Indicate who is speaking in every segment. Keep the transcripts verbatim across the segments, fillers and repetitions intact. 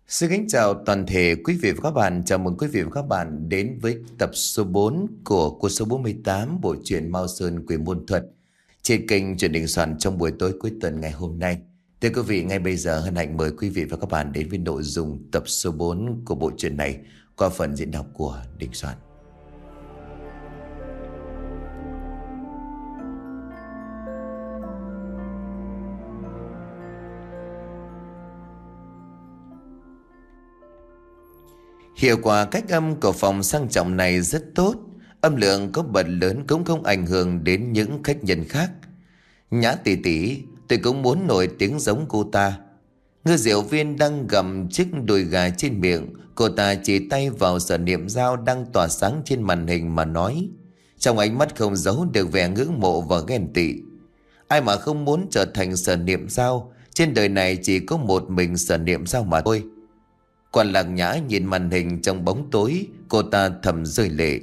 Speaker 1: Xin kính chào toàn thể quý vị và các bạn. Chào mừng quý vị và các bạn đến với tập số bốn của cuốn số bốn mươi tám bộ truyện Mao Sơn Quỷ Môn Thuật trên kênh Truyện Đình Soạn trong buổi tối cuối tuần ngày hôm nay. Thưa quý vị, ngay bây giờ hân hạnh mời quý vị và các bạn đến với nội dung tập số bốn của bộ truyện này qua phần diễn đọc của Đình Soạn. Hiệu quả cách âm của phòng sang trọng này rất tốt. Âm lượng có bật lớn cũng không ảnh hưởng đến những khách nhân khác. Nhã tỷ tỷ, tôi cũng muốn nổi tiếng giống cô ta. Ngư diệu viên đang gặm chiếc đùi gà trên miệng. Cô ta chỉ tay vào sở niệm dao đang tỏa sáng trên màn hình mà nói. Trong ánh mắt không giấu được vẻ ngưỡng mộ và ghen tị. Ai mà không muốn trở thành sở niệm dao. Trên đời này chỉ có một mình sở niệm dao mà thôi. Quan Lạc Nhã nhìn màn hình trong bóng tối, cô ta thầm rơi lệ.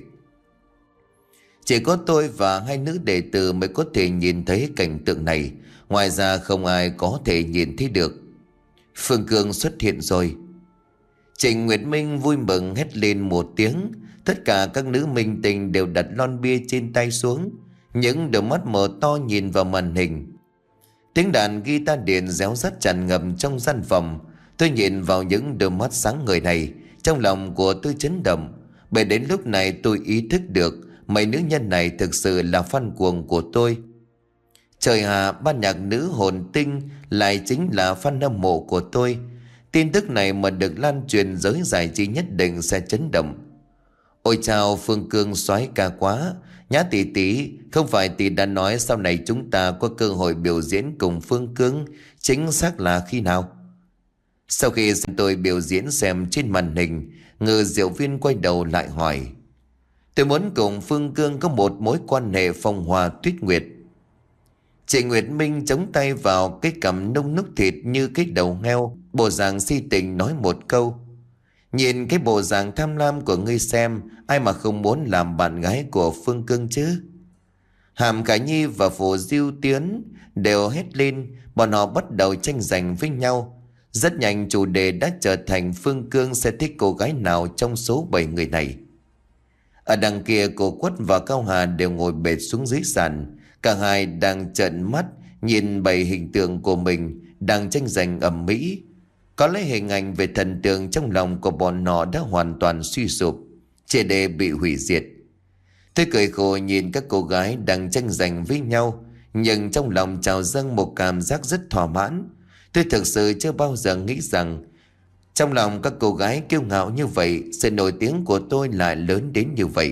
Speaker 1: Chỉ có tôi và hai nữ đệ tử mới có thể nhìn thấy cảnh tượng này, ngoài ra không ai có thể nhìn thấy được. Phương Cương xuất hiện rồi. Trịnh Nguyệt Minh vui mừng hét lên một tiếng. Tất cả các nữ minh tình đều đặt lon bia trên tay xuống, những đôi mắt mở to nhìn vào màn hình. Tiếng đàn guitar điện réo rắt tràn ngập trong gian phòng. Tôi nhìn vào những đôi mắt sáng ngời này, trong lòng của tôi chấn động. Bởi đến lúc này tôi ý thức được mấy nữ nhân này thực sự là fan cuồng của tôi. Trời hạ, ban nhạc nữ hồn tinh lại chính là fan hâm mộ của tôi. Tin tức này mà được lan truyền giới giải trí nhất định sẽ chấn động. Ôi chào, Phương Cương soái ca quá. Nhã tỷ tỷ, không phải tỷ đã nói sau này chúng ta có cơ hội biểu diễn cùng Phương Cương, chính xác là khi nào? Sau khi xem tôi biểu diễn xem trên màn hình, Ngư diệu viên quay đầu lại hỏi. Tôi muốn cùng Phương Cương có một mối quan hệ phong hòa tuyết nguyệt. Trịnh Nguyệt Minh chống tay vào cái cằm nung núc thịt như cái đầu heo, bộ dạng si tình nói một câu. Nhìn cái bộ dạng tham lam của ngươi xem, ai mà không muốn làm bạn gái của Phương Cương chứ? Hàm Khải Nhi và Phù Diêu Tiến đều hét lên, bọn họ bắt đầu tranh giành với nhau. Rất nhanh chủ đề đã trở thành Phương Cương sẽ thích cô gái nào trong số bảy người này. Ở đằng kia, cô Quất và Cao Hà đều ngồi bệt xuống dưới sàn. Cả hai đang trợn mắt nhìn bảy hình tượng của mình đang tranh giành ầm ĩ. Có lẽ hình ảnh về thần tượng trong lòng của bọn họ đã hoàn toàn suy sụp, chỉ để bị hủy diệt. Tôi cười khổ nhìn các cô gái đang tranh giành với nhau, nhưng trong lòng trào dâng một cảm giác rất thỏa mãn. Tôi thực sự chưa bao giờ nghĩ rằng trong lòng các cô gái kiêu ngạo như vậy, sự nổi tiếng của tôi lại lớn đến như vậy.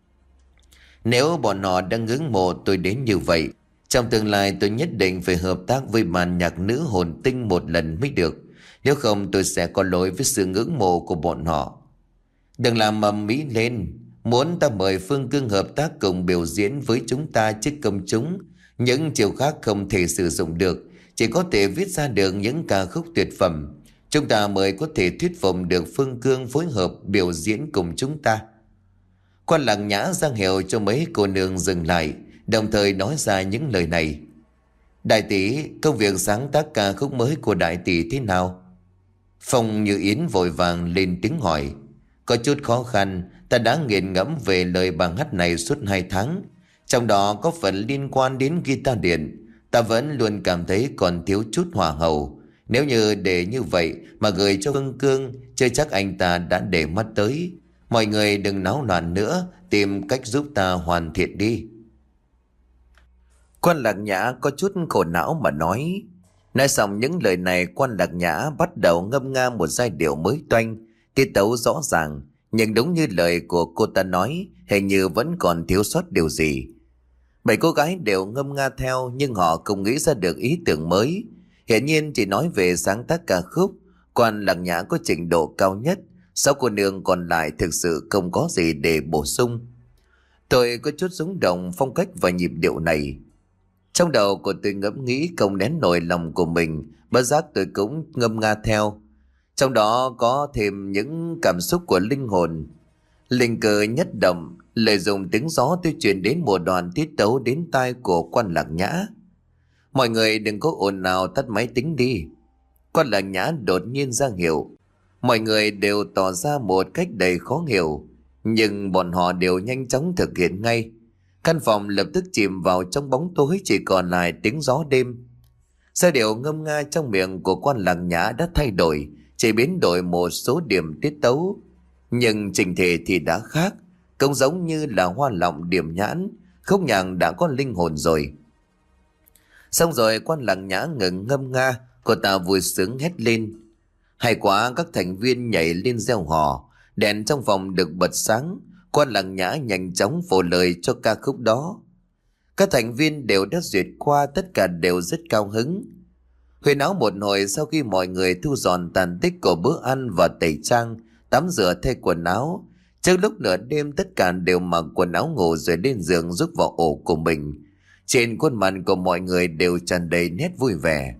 Speaker 1: Nếu bọn họ đang ngưỡng mộ tôi đến như vậy, trong tương lai tôi nhất định phải hợp tác với màn nhạc nữ hồn tinh một lần mới được. Nếu không tôi sẽ có lỗi với sự ngưỡng mộ của bọn họ. Đừng làm ầm ĩ lên. Muốn ta mời Phương Cương hợp tác cùng biểu diễn với chúng ta trước công chúng. Những chiều khác không thể sử dụng được, chỉ có thể viết ra được những ca khúc tuyệt phẩm. Chúng ta mới có thể thuyết phục được Phương Cương phối hợp biểu diễn cùng chúng ta. Quan Lạc Nhã ra hiệu cho mấy cô nương dừng lại, đồng thời nói ra những lời này. Đại tỷ, công việc sáng tác ca khúc mới của đại tỷ thế nào? Phong Như Yến vội vàng lên tiếng hỏi. Có chút khó khăn, ta đã nghiền ngẫm về lời bài hát này suốt hai tháng. Trong đó có phần liên quan đến guitar điện. Ta vẫn luôn cảm thấy còn thiếu chút hòa hậu. Nếu như để như vậy mà gửi cho Phương Cương, chưa chắc anh ta đã để mắt tới. Mọi người đừng náo loạn nữa, tìm cách giúp ta hoàn thiện đi. Quan Lạc Nhã có chút khổ não mà nói. Nói xong những lời này, Quan Lạc Nhã bắt đầu ngâm nga một giai điệu mới toanh, tiết tấu rõ ràng. Nhưng đúng như lời của cô ta nói, hình như vẫn còn thiếu sót điều gì. Bảy cô gái đều ngâm nga theo, nhưng họ không nghĩ ra được ý tưởng mới. Hiển nhiên chỉ nói về sáng tác ca khúc, Quan Lạc Nhã có trình độ cao nhất. Sáu cô nương còn lại thực sự không có gì để bổ sung. Tôi có chút rung động phong cách và nhịp điệu này. Trong đầu của tôi ngẫm nghĩ không nén nổi lòng của mình, bất giác tôi cũng ngâm nga theo. Trong đó có thêm những cảm xúc của linh hồn. Linh cơ nhất động, lời dùng tiếng gió tôi truyền đến một đoạn tiết tấu đến tai của Quan Lạc Nhã. Mọi người đừng có ồn nào, tắt máy tính đi. Quan Lạc Nhã đột nhiên ra hiệu. Mọi người đều tỏ ra một cách đầy khó hiểu, nhưng bọn họ đều nhanh chóng thực hiện ngay. Căn phòng lập tức chìm vào trong bóng tối, chỉ còn lại tiếng gió đêm. Giai điệu ngâm nga trong miệng của quan Lăng Nhã đã thay đổi, chỉ biến đổi một số điểm tiết tấu, nhưng trình thể thì đã khác. Không giống như là hoa lọng điểm nhãn, khúc nhạc đã có linh hồn rồi. Xong rồi quan Lăng Nhã ngừng ngâm nga, cô ta vui sướng hét lên. Hay quá, các thành viên nhảy lên reo hò, đèn trong phòng được bật sáng. Quan Lăng Nhã nhanh chóng phổ lời cho ca khúc đó. Các thành viên đều đã duyệt qua, tất cả đều rất cao hứng. Huyên áo một hồi sau khi mọi người thu dọn tàn tích của bữa ăn và tẩy trang, tắm rửa thay quần áo. Trước lúc nửa đêm tất cả đều mặc quần áo ngủ rồi lên giường rúc vào ổ của mình. Trên khuôn mặt của mọi người đều tràn đầy nét vui vẻ.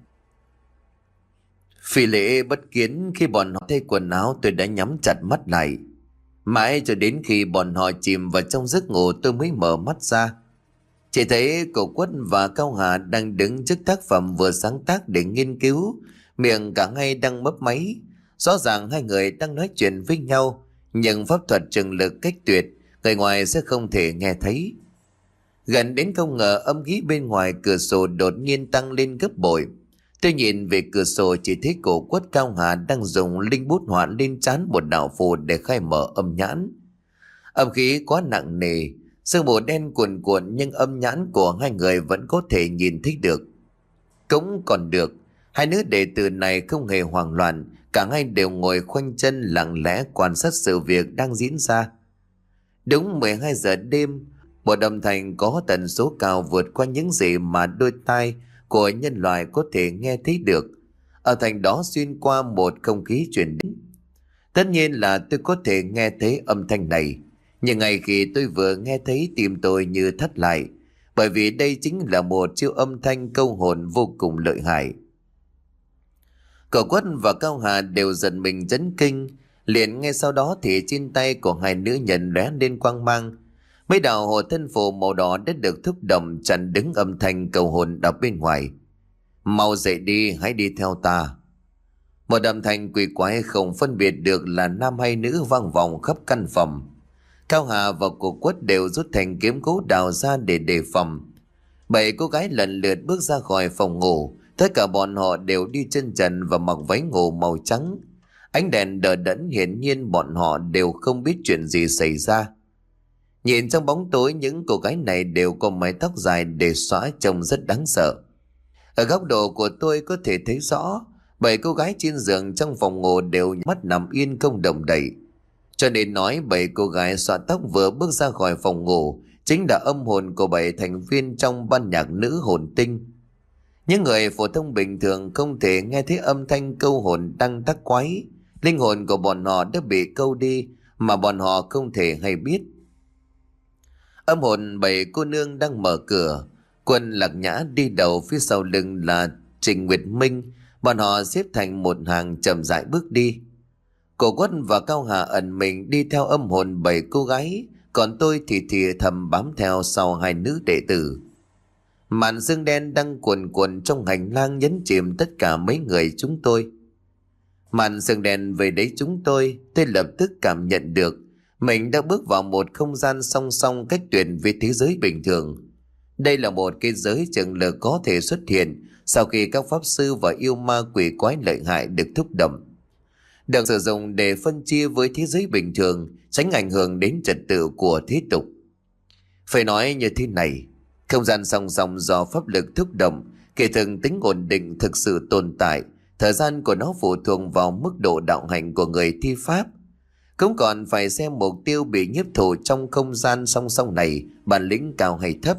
Speaker 1: Phi lễ bất kiến, khi bọn họ thay quần áo tôi đã nhắm chặt mắt lại. Mãi cho đến khi bọn họ chìm vào trong giấc ngủ tôi mới mở mắt ra. Chỉ thấy cậu Quất và Cao Hà đang đứng trước tác phẩm vừa sáng tác để nghiên cứu, miệng cả hai đang mấp máy. Rõ ràng hai người đang nói chuyện với nhau, nhưng pháp thuật trường lực cách tuyệt, người ngoài sẽ không thể nghe thấy. Gần đến không ngờ âm khí bên ngoài cửa sổ đột nhiên tăng lên gấp bội. Tôi nhìn về cửa sổ chỉ thấy cổ Quất Cao Hà đang dùng linh bút họa lên trán một đạo phù để khai mở âm nhãn. Âm khí quá nặng nề, sương mù đen cuồn cuộn, nhưng âm nhãn của hai người vẫn có thể nhìn thấy được. Cũng còn được, hai nữ đệ tử này không hề hoảng loạn, cả hai đều ngồi khoanh chân lặng lẽ quan sát sự việc đang diễn ra. Đúng mười hai giờ đêm, một âm thanh có tần số cao vượt qua những gì mà đôi tai của nhân loại có thể nghe thấy được. Âm thanh đó xuyên qua một không khí truyền đến. Tất nhiên là tôi có thể nghe thấy âm thanh này, nhưng ngay khi tôi vừa nghe thấy tim tôi như thắt lại, bởi vì đây chính là một chiêu âm thanh câu hồn vô cùng lợi hại. Cậu Quất và Cao Hà đều giật mình chấn kinh. Liền ngay sau đó thì trên tay của hai nữ nhân lóe lên quang mang. Mấy đạo hộ thân phù màu đỏ đã được thúc động chặn đứng âm thanh cầu hồn ở bên ngoài. Mau dậy đi, hãy đi theo ta. Một âm thanh quỷ quái không phân biệt được là nam hay nữ vang vọng khắp căn phòng. Cao Hà và cô Quất đều rút thành kiếm gỗ đào ra để đề phòng. Bảy cô gái lần lượt bước ra khỏi phòng ngủ. Tất cả bọn họ đều đi chân trần và mặc váy ngủ màu trắng. Ánh đèn đờ đẫn, hiển nhiên bọn họ đều không biết chuyện gì xảy ra. Nhìn trong bóng tối, những cô gái này đều có mái tóc dài để xõa, trông rất đáng sợ. Ở góc độ của tôi có thể thấy rõ, bảy cô gái trên giường trong phòng ngủ đều mắt nằm yên không động đậy. Cho nên nói bảy cô gái xõa tóc vừa bước ra khỏi phòng ngủ chính là âm hồn của bảy thành viên trong ban nhạc nữ hồn tinh. Những người phổ thông bình thường không thể nghe thấy âm thanh câu hồn đang tác quái. Linh hồn của bọn họ đã bị câu đi mà bọn họ không thể hay biết. Âm hồn bảy cô nương đang mở cửa. Quân Lạc Nhã đi đầu, phía sau lưng là Trình Nguyệt Minh. Bọn họ xếp thành một hàng chậm rãi bước đi. Cổ Quất và Cao Hà ẩn mình đi theo âm hồn bảy cô gái, còn tôi thì thì thầm bám theo sau hai nữ đệ tử. Màn sương đen đang cuồn cuộn trong hành lang nhấn chìm tất cả mấy người chúng tôi. Màn sương đen về đấy chúng tôi, tôi lập tức cảm nhận được mình đã bước vào một không gian song song cách tuyệt với thế giới bình thường. Đây là một cái giới trường lực có thể xuất hiện sau khi các pháp sư và yêu ma quỷ quái lợi hại được thúc động, được sử dụng để phân chia với thế giới bình thường, tránh ảnh hưởng đến trật tự của thế tục. Phải nói như thế này, không gian song song do pháp lực thúc động, kể thường tính ổn định thực sự tồn tại, thời gian của nó phụ thuộc vào mức độ đạo hạnh của người thi pháp. Cũng còn phải xem mục tiêu bị nhiếp thủ trong không gian song song này bản lĩnh cao hay thấp.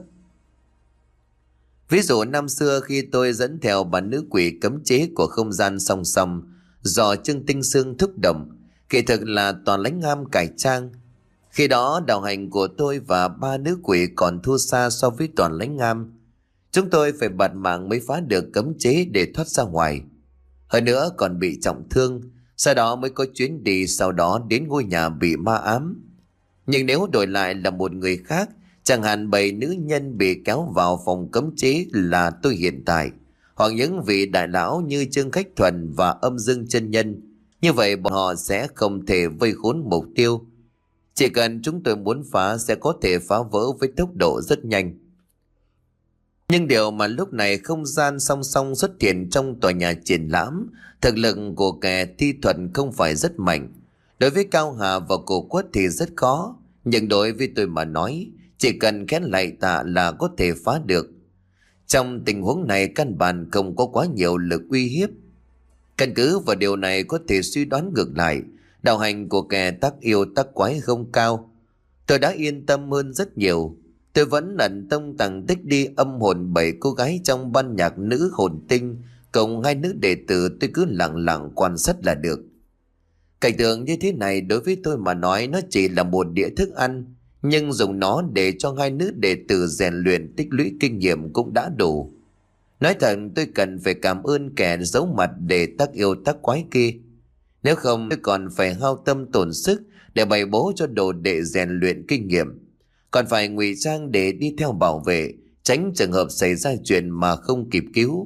Speaker 1: Ví dụ năm xưa khi tôi dẫn theo bà nữ quỷ cấm chế của không gian song song do Trương Tinh Sương thúc động, kỳ thực là toàn lãnh ngam cải trang. Khi đó đạo hành của tôi và ba nữ quỷ còn thua xa so với toàn lãnh ngam. Chúng tôi phải bạt mạng mới phá được cấm chế để thoát ra ngoài. Hơn nữa còn bị trọng thương, sau đó mới có chuyến đi sau đó đến ngôi nhà bị ma ám. Nhưng nếu đổi lại là một người khác, chẳng hạn bảy nữ nhân bị kéo vào phòng cấm chế là tôi hiện tại, hoặc những vị đại lão như Trương Khách Thuần và Âm Dương chân nhân, Như vậy bọn họ sẽ không thể vây khốn mục tiêu. Chỉ cần chúng tôi muốn phá sẽ có thể phá vỡ với tốc độ rất nhanh. Nhưng điều mà lúc này không gian song song xuất hiện trong tòa nhà triển lãm, thực lực của kẻ thi thuật không phải rất mạnh. Đối với Cao Hà và Cổ Quất thì rất khó, nhưng đối với tôi mà nói, chỉ cần khẽ lạy tạ là có thể phá được. Trong tình huống này căn bản không có quá nhiều lực uy hiếp. Căn cứ vào điều này có thể suy đoán ngược lại, đạo hành của kẻ tác yêu tác quái không cao. Tôi đã yên tâm hơn rất nhiều. Tôi vẫn ẩn tông tàng tích đi âm hồn bảy cô gái trong ban nhạc nữ hồn tinh, cộng hai nữ đệ tử tôi cứ lặng lặng quan sát là được. Cảnh tượng như thế này đối với tôi mà nói nó chỉ là một đĩa thức ăn, nhưng dùng nó để cho hai nữ đệ tử rèn luyện tích lũy kinh nghiệm cũng đã đủ. Nói thật tôi cần phải cảm ơn kẻ giấu mặt để tác yêu tác quái kia. Nếu không tôi còn phải hao tâm tổn sức để bày bố cho đồ đệ rèn luyện kinh nghiệm, còn phải ngụy trang để đi theo bảo vệ, tránh trường hợp xảy ra chuyện mà không kịp cứu.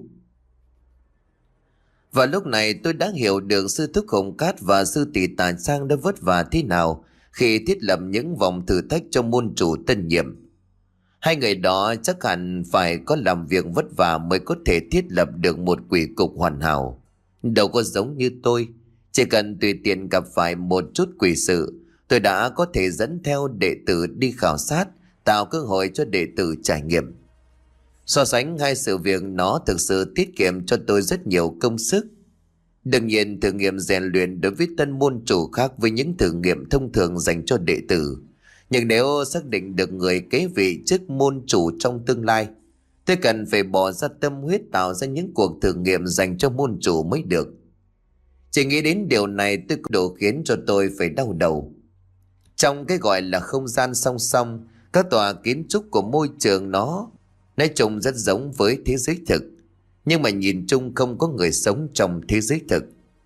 Speaker 1: Và lúc này tôi đã hiểu được sư thúc Hồng Cát và sư tỷ Tà Sang đã vất vả thế nào khi thiết lập những vòng thử thách cho môn chủ tân nhiệm. Hai người đó chắc hẳn phải có làm việc vất vả mới có thể thiết lập được một quỷ cục hoàn hảo. Đâu có giống như tôi, chỉ cần tùy tiện gặp phải một chút quỷ sự, tôi đã có thể dẫn theo đệ tử đi khảo sát, tạo cơ hội cho đệ tử trải nghiệm. So sánh hai sự việc nó thực sự tiết kiệm cho tôi rất nhiều công sức. Đương nhiên thử nghiệm rèn luyện đối với tân môn chủ khác với những thử nghiệm thông thường dành cho đệ tử. Nhưng nếu xác định được người kế vị chức môn chủ trong tương lai, tôi cần phải bỏ ra tâm huyết tạo ra những cuộc thử nghiệm dành cho môn chủ mới được. Chỉ nghĩ đến điều này tôi có đủ khiến cho tôi phải đau đầu. Trong cái gọi là không gian song song, các tòa kiến trúc của môi trường nó nói chung rất giống với thế giới thực, nhưng mà nhìn chung không có người sống trong thế giới thực.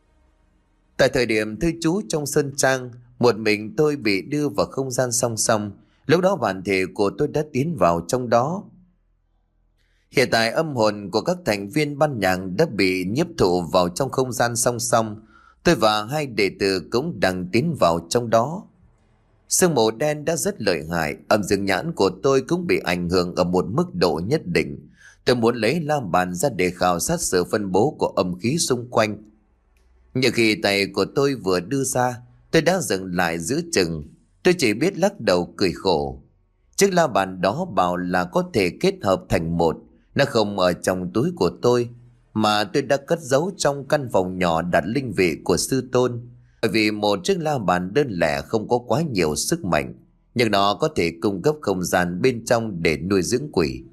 Speaker 1: Tại thời điểm thư trú trong sơn trang, một mình tôi bị đưa vào không gian song song. Lúc đó bản thể của tôi đã tiến vào trong đó. Hiện tại âm hồn của các thành viên ban nhạc đã bị nhiếp thụ vào trong không gian song song. Tôi và hai đệ tử cũng đang tiến vào trong đó. Sương mù đen đã rất lợi hại, âm dương nhãn của tôi cũng bị ảnh hưởng ở một mức độ nhất định. Tôi muốn lấy la bàn ra để khảo sát sự phân bố của âm khí xung quanh. Nhưng khi tay của tôi vừa đưa ra, tôi đã dừng lại giữa chừng. Tôi chỉ biết lắc đầu cười khổ. Chiếc la bàn đó bảo là có thể kết hợp thành một. Nó không ở trong túi của tôi, mà tôi đã cất giấu trong căn phòng nhỏ đặt linh vị của sư tôn. Bởi vì một chiếc la bàn đơn lẻ không có quá nhiều sức mạnh, nhưng nó có thể cung cấp không gian bên trong để nuôi dưỡng quỷ.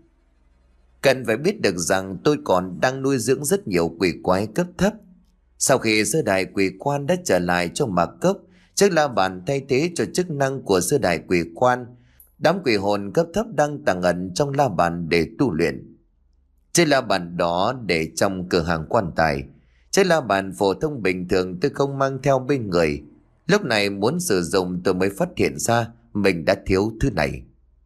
Speaker 1: Cần phải biết được rằng tôi còn đang nuôi dưỡng rất nhiều quỷ quái cấp thấp. Sau khi sơ đài quỷ quan đã trở lại cho Mạc Cốc, chiếc la bàn thay thế cho chức năng của sơ đài quỷ quan. Đám quỷ hồn cấp thấp đang tàng ẩn trong la bàn để tu luyện. Chiếc la bàn đó để trong cửa hàng quan tài. Chiếc la bàn phổ thông bình thường tôi không mang theo bên người. Lúc này muốn sử dụng tôi mới phát hiện ra mình đã thiếu thứ này.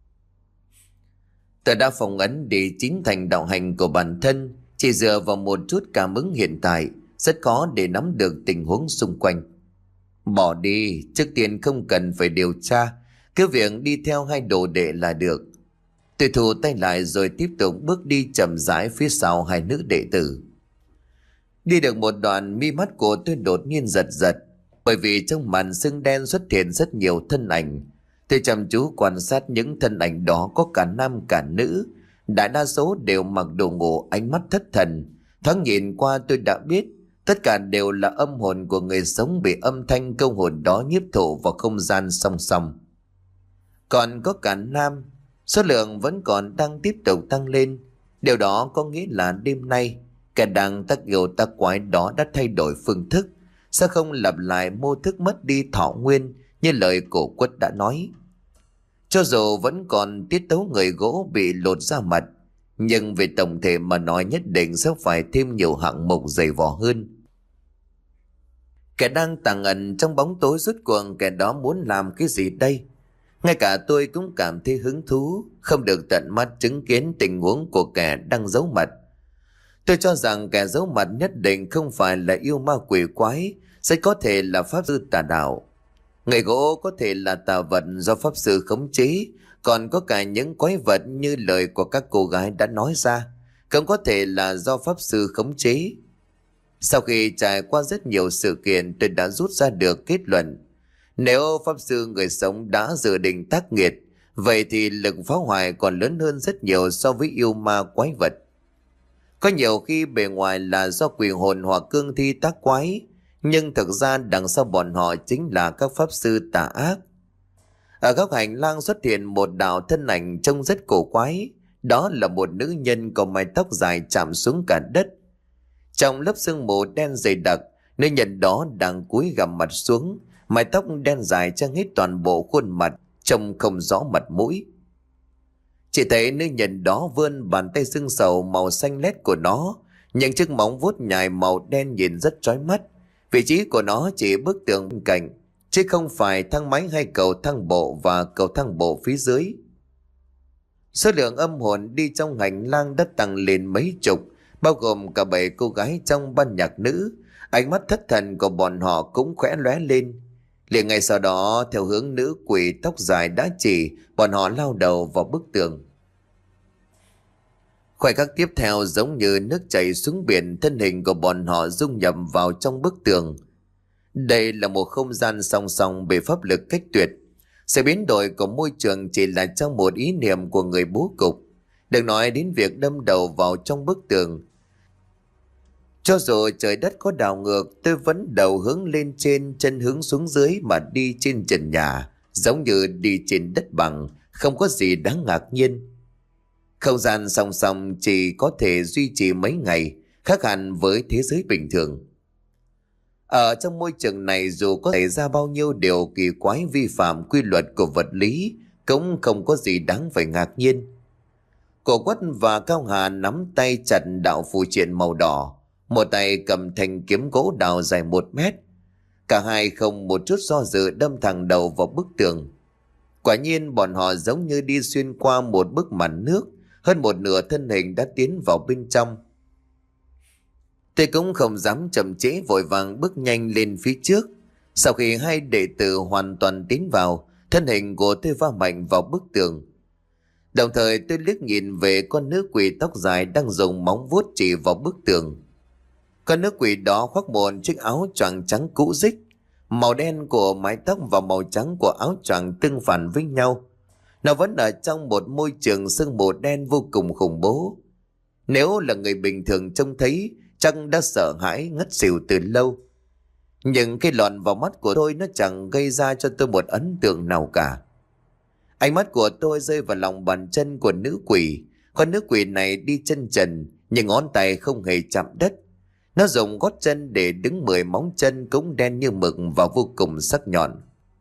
Speaker 1: Tôi đã phong ấn để chính thành đạo hành của bản thân. Chỉ dựa vào một chút cảm ứng hiện tại, rất khó để nắm được tình huống xung quanh. Bỏ đi, trước tiên không cần phải điều tra, cứ việc đi theo hai đồ đệ là được. Tôi thu tay lại rồi tiếp tục bước đi chậm rãi phía sau hai nữ đệ tử. Đi được một đoạn, mi mắt của tôi đột nhiên giật giật, bởi vì trong màn sương đen xuất hiện rất nhiều thân ảnh. Tôi chăm chú quan sát những thân ảnh đó có cả nam cả nữ, đại đa số đều mặc đồ ngủ, ánh mắt thất thần. Thoáng nhìn qua tôi đã biết tất cả đều là âm hồn của người sống bị âm thanh câu hồn đó nhiếp thụ vào không gian song song. Còn có cả nam, số lượng vẫn còn đang tiếp tục tăng lên. Điều đó có nghĩa là đêm nay kẻ đang tác yêu tác quái đó đã thay đổi phương thức, sẽ không lặp lại mô thức mất đi thọ nguyên như lời Cổ Quất đã nói. Cho dù vẫn còn tiết tấu người gỗ bị lột ra mặt, nhưng về tổng thể mà nói nhất định sẽ phải thêm nhiều hạng mục dày vò hơn. Kẻ đang tàng ẩn trong bóng tối rốt cuộc kẻ đó muốn làm cái gì đây? Ngay cả tôi cũng cảm thấy hứng thú, không được tận mắt chứng kiến tình huống của kẻ đang giấu mặt. Tôi cho rằng kẻ giấu mặt nhất định không phải là yêu ma quỷ quái, rất có thể là pháp sư tà đạo. Người gỗ có thể là tà vật do pháp sư khống chế, còn có cả những quái vật như lời của các cô gái đã nói ra, cũng có thể là do pháp sư khống chế. Sau khi trải qua rất nhiều sự kiện, tôi đã rút ra được kết luận. Nếu pháp sư người sống đã dự định tác nghiệt, vậy thì lực phá hoại còn lớn hơn rất nhiều so với yêu ma quái vật. Có nhiều khi bề ngoài là do quỷ hồn hoặc cương thi tác quái, nhưng thực ra đằng sau bọn họ chính là các pháp sư tà ác. Ở góc hành lang xuất hiện một đạo thân ảnh trông rất cổ quái. Đó là một nữ nhân có mái tóc dài chạm xuống cả đất. Trong lớp sương mù đen dày đặc, nữ nhân đó đang cúi gằm mặt xuống, mái tóc đen dài che hết toàn bộ khuôn mặt, trông không rõ mặt mũi. Chỉ thấy nữ nhân đó vươn bàn tay xương sầu màu xanh lét của nó, những chiếc móng vuốt nhài màu đen nhìn rất chói mắt. Vị trí của nó chỉ bức tường bên cạnh, chứ không phải thang máy hay cầu thang bộ và cầu thang bộ phía dưới. Số lượng âm hồn đi trong hành lang đã tăng lên mấy chục, bao gồm cả bảy cô gái trong ban nhạc nữ. Ánh mắt thất thần của bọn họ cũng khẽ lóe lên. Liền ngay sau đó, theo hướng nữ quỷ tóc dài đã chỉ, bọn họ lao đầu vào bức tường. Khoảnh khắc tiếp theo giống như nước chảy xuống biển, thân hình của bọn họ dung nhập vào trong bức tường. Đây là một không gian song song về pháp lực cách tuyệt. Sự biến đổi của môi trường chỉ là trong một ý niệm của người bố cục. Đừng nói đến việc đâm đầu vào trong bức tường. Cho dù trời đất có đảo ngược, tôi vẫn đầu hướng lên trên, chân hướng xuống dưới mà đi trên trần nhà, giống như đi trên đất bằng, không có gì đáng ngạc nhiên. Không gian song song chỉ có thể duy trì mấy ngày, khác hẳn với thế giới bình thường. Ở trong môi trường này, dù có xảy ra bao nhiêu điều kỳ quái vi phạm quy luật của vật lý, cũng không có gì đáng phải ngạc nhiên. Cổ Quất và Cao Hà nắm tay chặt đạo phù triện màu đỏ, một tay cầm thanh kiếm gỗ đào dài một mét. Cả hai không một chút do dự đâm thẳng đầu vào bức tường. Quả nhiên bọn họ giống như đi xuyên qua một bức màn nước, hơn một nửa thân hình đã tiến vào bên trong. Tôi cũng không dám chậm trễ, vội vàng bước nhanh lên phía trước. Sau khi hai đệ tử hoàn toàn tiến vào, thân hình của tôi va mạnh vào bức tường. Đồng thời tôi liếc nhìn về con nữ quỷ tóc dài đang dùng móng vuốt chỉ vào bức tường. Con nữ quỷ đó khoác một chiếc áo choàng trắng cũ rích. Màu đen của mái tóc và màu trắng của áo choàng tương phản với nhau. Nó vẫn ở trong một môi trường sương mù đen vô cùng khủng bố. Nếu là người bình thường trông thấy, chắc đã sợ hãi ngất xỉu từ lâu. Nhưng cái lọt vào mắt của tôi nó chẳng gây ra cho tôi một ấn tượng nào cả. Ánh mắt của tôi rơi vào lòng bàn chân của nữ quỷ. Con nữ quỷ này đi chân trần, nhưng ngón tay không hề chạm đất. Nó dùng gót chân để đứng, mười móng chân cũng đen như mực và vô cùng sắc nhọn.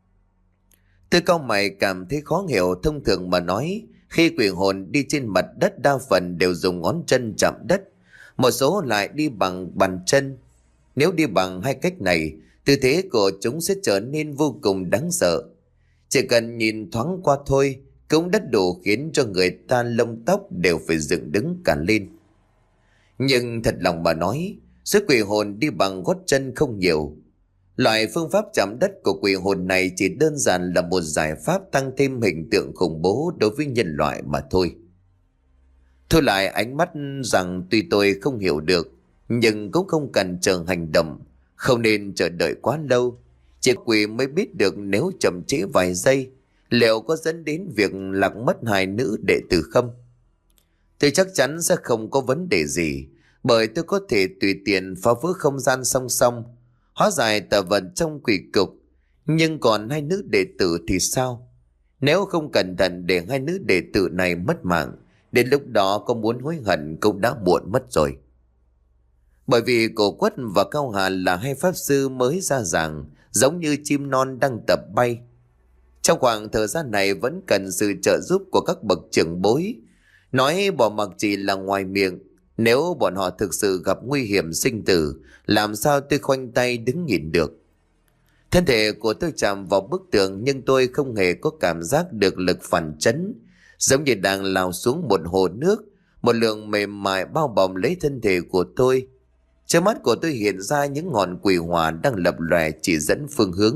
Speaker 1: Tôi cau mày cảm thấy khó hiểu. Thông thường mà nói, khi quỷ hồn đi trên mặt đất đa phần đều dùng ngón chân chạm đất, một số lại đi bằng bàn chân. Nếu đi bằng hai cách này, tư thế của chúng sẽ trở nên vô cùng đáng sợ. Chỉ cần nhìn thoáng qua thôi cũng đã đủ khiến cho người ta lông tóc đều phải dựng đứng cả lên. Nhưng thật lòng mà nói, số quỷ hồn đi bằng gót chân không nhiều. Loại phương pháp chạm đất của quỷ hồn này chỉ đơn giản là một giải pháp tăng thêm hình tượng khủng bố đối với nhân loại mà thôi. Thu lại ánh mắt rằng tuy tôi không hiểu được, nhưng cũng không cần chờ hành động, không nên chờ đợi quá lâu. Chỉ quỷ mới biết được nếu chậm trễ vài giây, liệu có dẫn đến việc lạc mất hai nữ đệ tử không? Tôi chắc chắn sẽ không có vấn đề gì, bởi tôi có thể tùy tiện phá vỡ không gian song song, hóa giải tà vật trong quỷ cục. Nhưng còn hai nữ đệ tử thì sao? Nếu không cẩn thận để hai nữ đệ tử này mất mạng, đến lúc đó có muốn hối hận cũng đã muộn mất rồi. Bởi vì Cổ Quất và Cao Hà là hai pháp sư mới ra giảng, giống như chim non đang tập bay. Trong khoảng thời gian này vẫn cần sự trợ giúp của các bậc trưởng bối. Nói bỏ mặc chỉ là ngoài miệng, nếu bọn họ thực sự gặp nguy hiểm sinh tử, làm sao tôi khoanh tay đứng nhìn được. Thân thể của tôi chạm vào bức tường, nhưng tôi không hề có cảm giác được lực phản chấn, giống như đang lao xuống một hồ nước. Một lượng mềm mại bao bọc lấy thân thể của tôi. Trước mắt của tôi hiện ra những ngọn quỷ hỏa đang lập lòe chỉ dẫn phương hướng.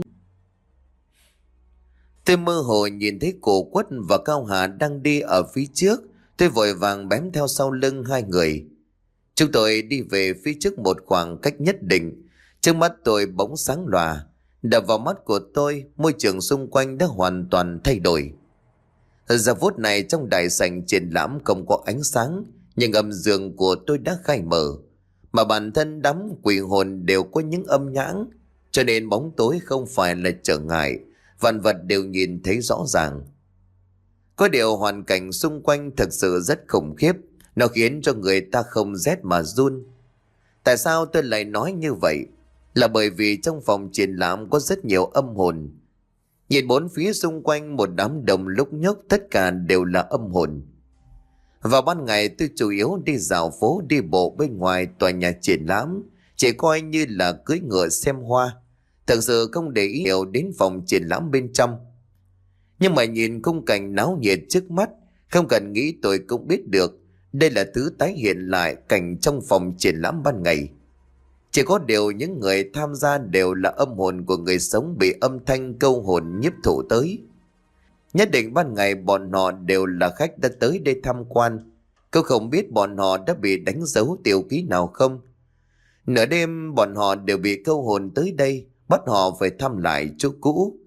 Speaker 1: Tôi mơ hồ nhìn thấy Cổ Quất và Cao Hà đang đi ở phía trước. Tôi vội vàng bám theo sau lưng hai người. Chúng tôi đi về phía trước một khoảng cách nhất định. Trước mắt tôi bỗng sáng lòa. Đập vào mắt của tôi, môi trường xung quanh đã hoàn toàn thay đổi. Giờ phút này trong đại sảnh triển lãm không có ánh sáng, nhưng âm dương của tôi đã khai mở. Mà bản thân đám quỷ hồn đều có những âm nhãn, cho nên bóng tối không phải là trở ngại, vạn vật đều nhìn thấy rõ ràng. Có điều hoàn cảnh xung quanh thực sự rất khủng khiếp, nó khiến cho người ta không rét mà run. Tại sao tôi lại nói như vậy? Là bởi vì trong phòng triển lãm có rất nhiều âm hồn. Nhìn bốn phía xung quanh một đám đông lúc nhúc, tất cả đều là âm hồn. Vào ban ngày tôi chủ yếu đi dạo phố, đi bộ bên ngoài tòa nhà triển lãm, chỉ coi như là cưỡi ngựa xem hoa, thực sự không để ý nhiều đến phòng triển lãm bên trong. Nhưng mà nhìn khung cảnh náo nhiệt trước mắt, không cần nghĩ tôi cũng biết được đây là thứ tái hiện lại cảnh trong phòng triển lãm ban ngày. Chỉ có điều những người tham gia đều là âm hồn của người sống bị âm thanh câu hồn nhiếp thủ tới. Nhất định ban ngày bọn họ đều là khách đã tới đây tham quan. Cô không biết bọn họ đã bị đánh dấu tiểu ký nào không. Nửa đêm bọn họ đều bị câu hồn tới đây, bắt họ phải thăm lại chỗ cũ.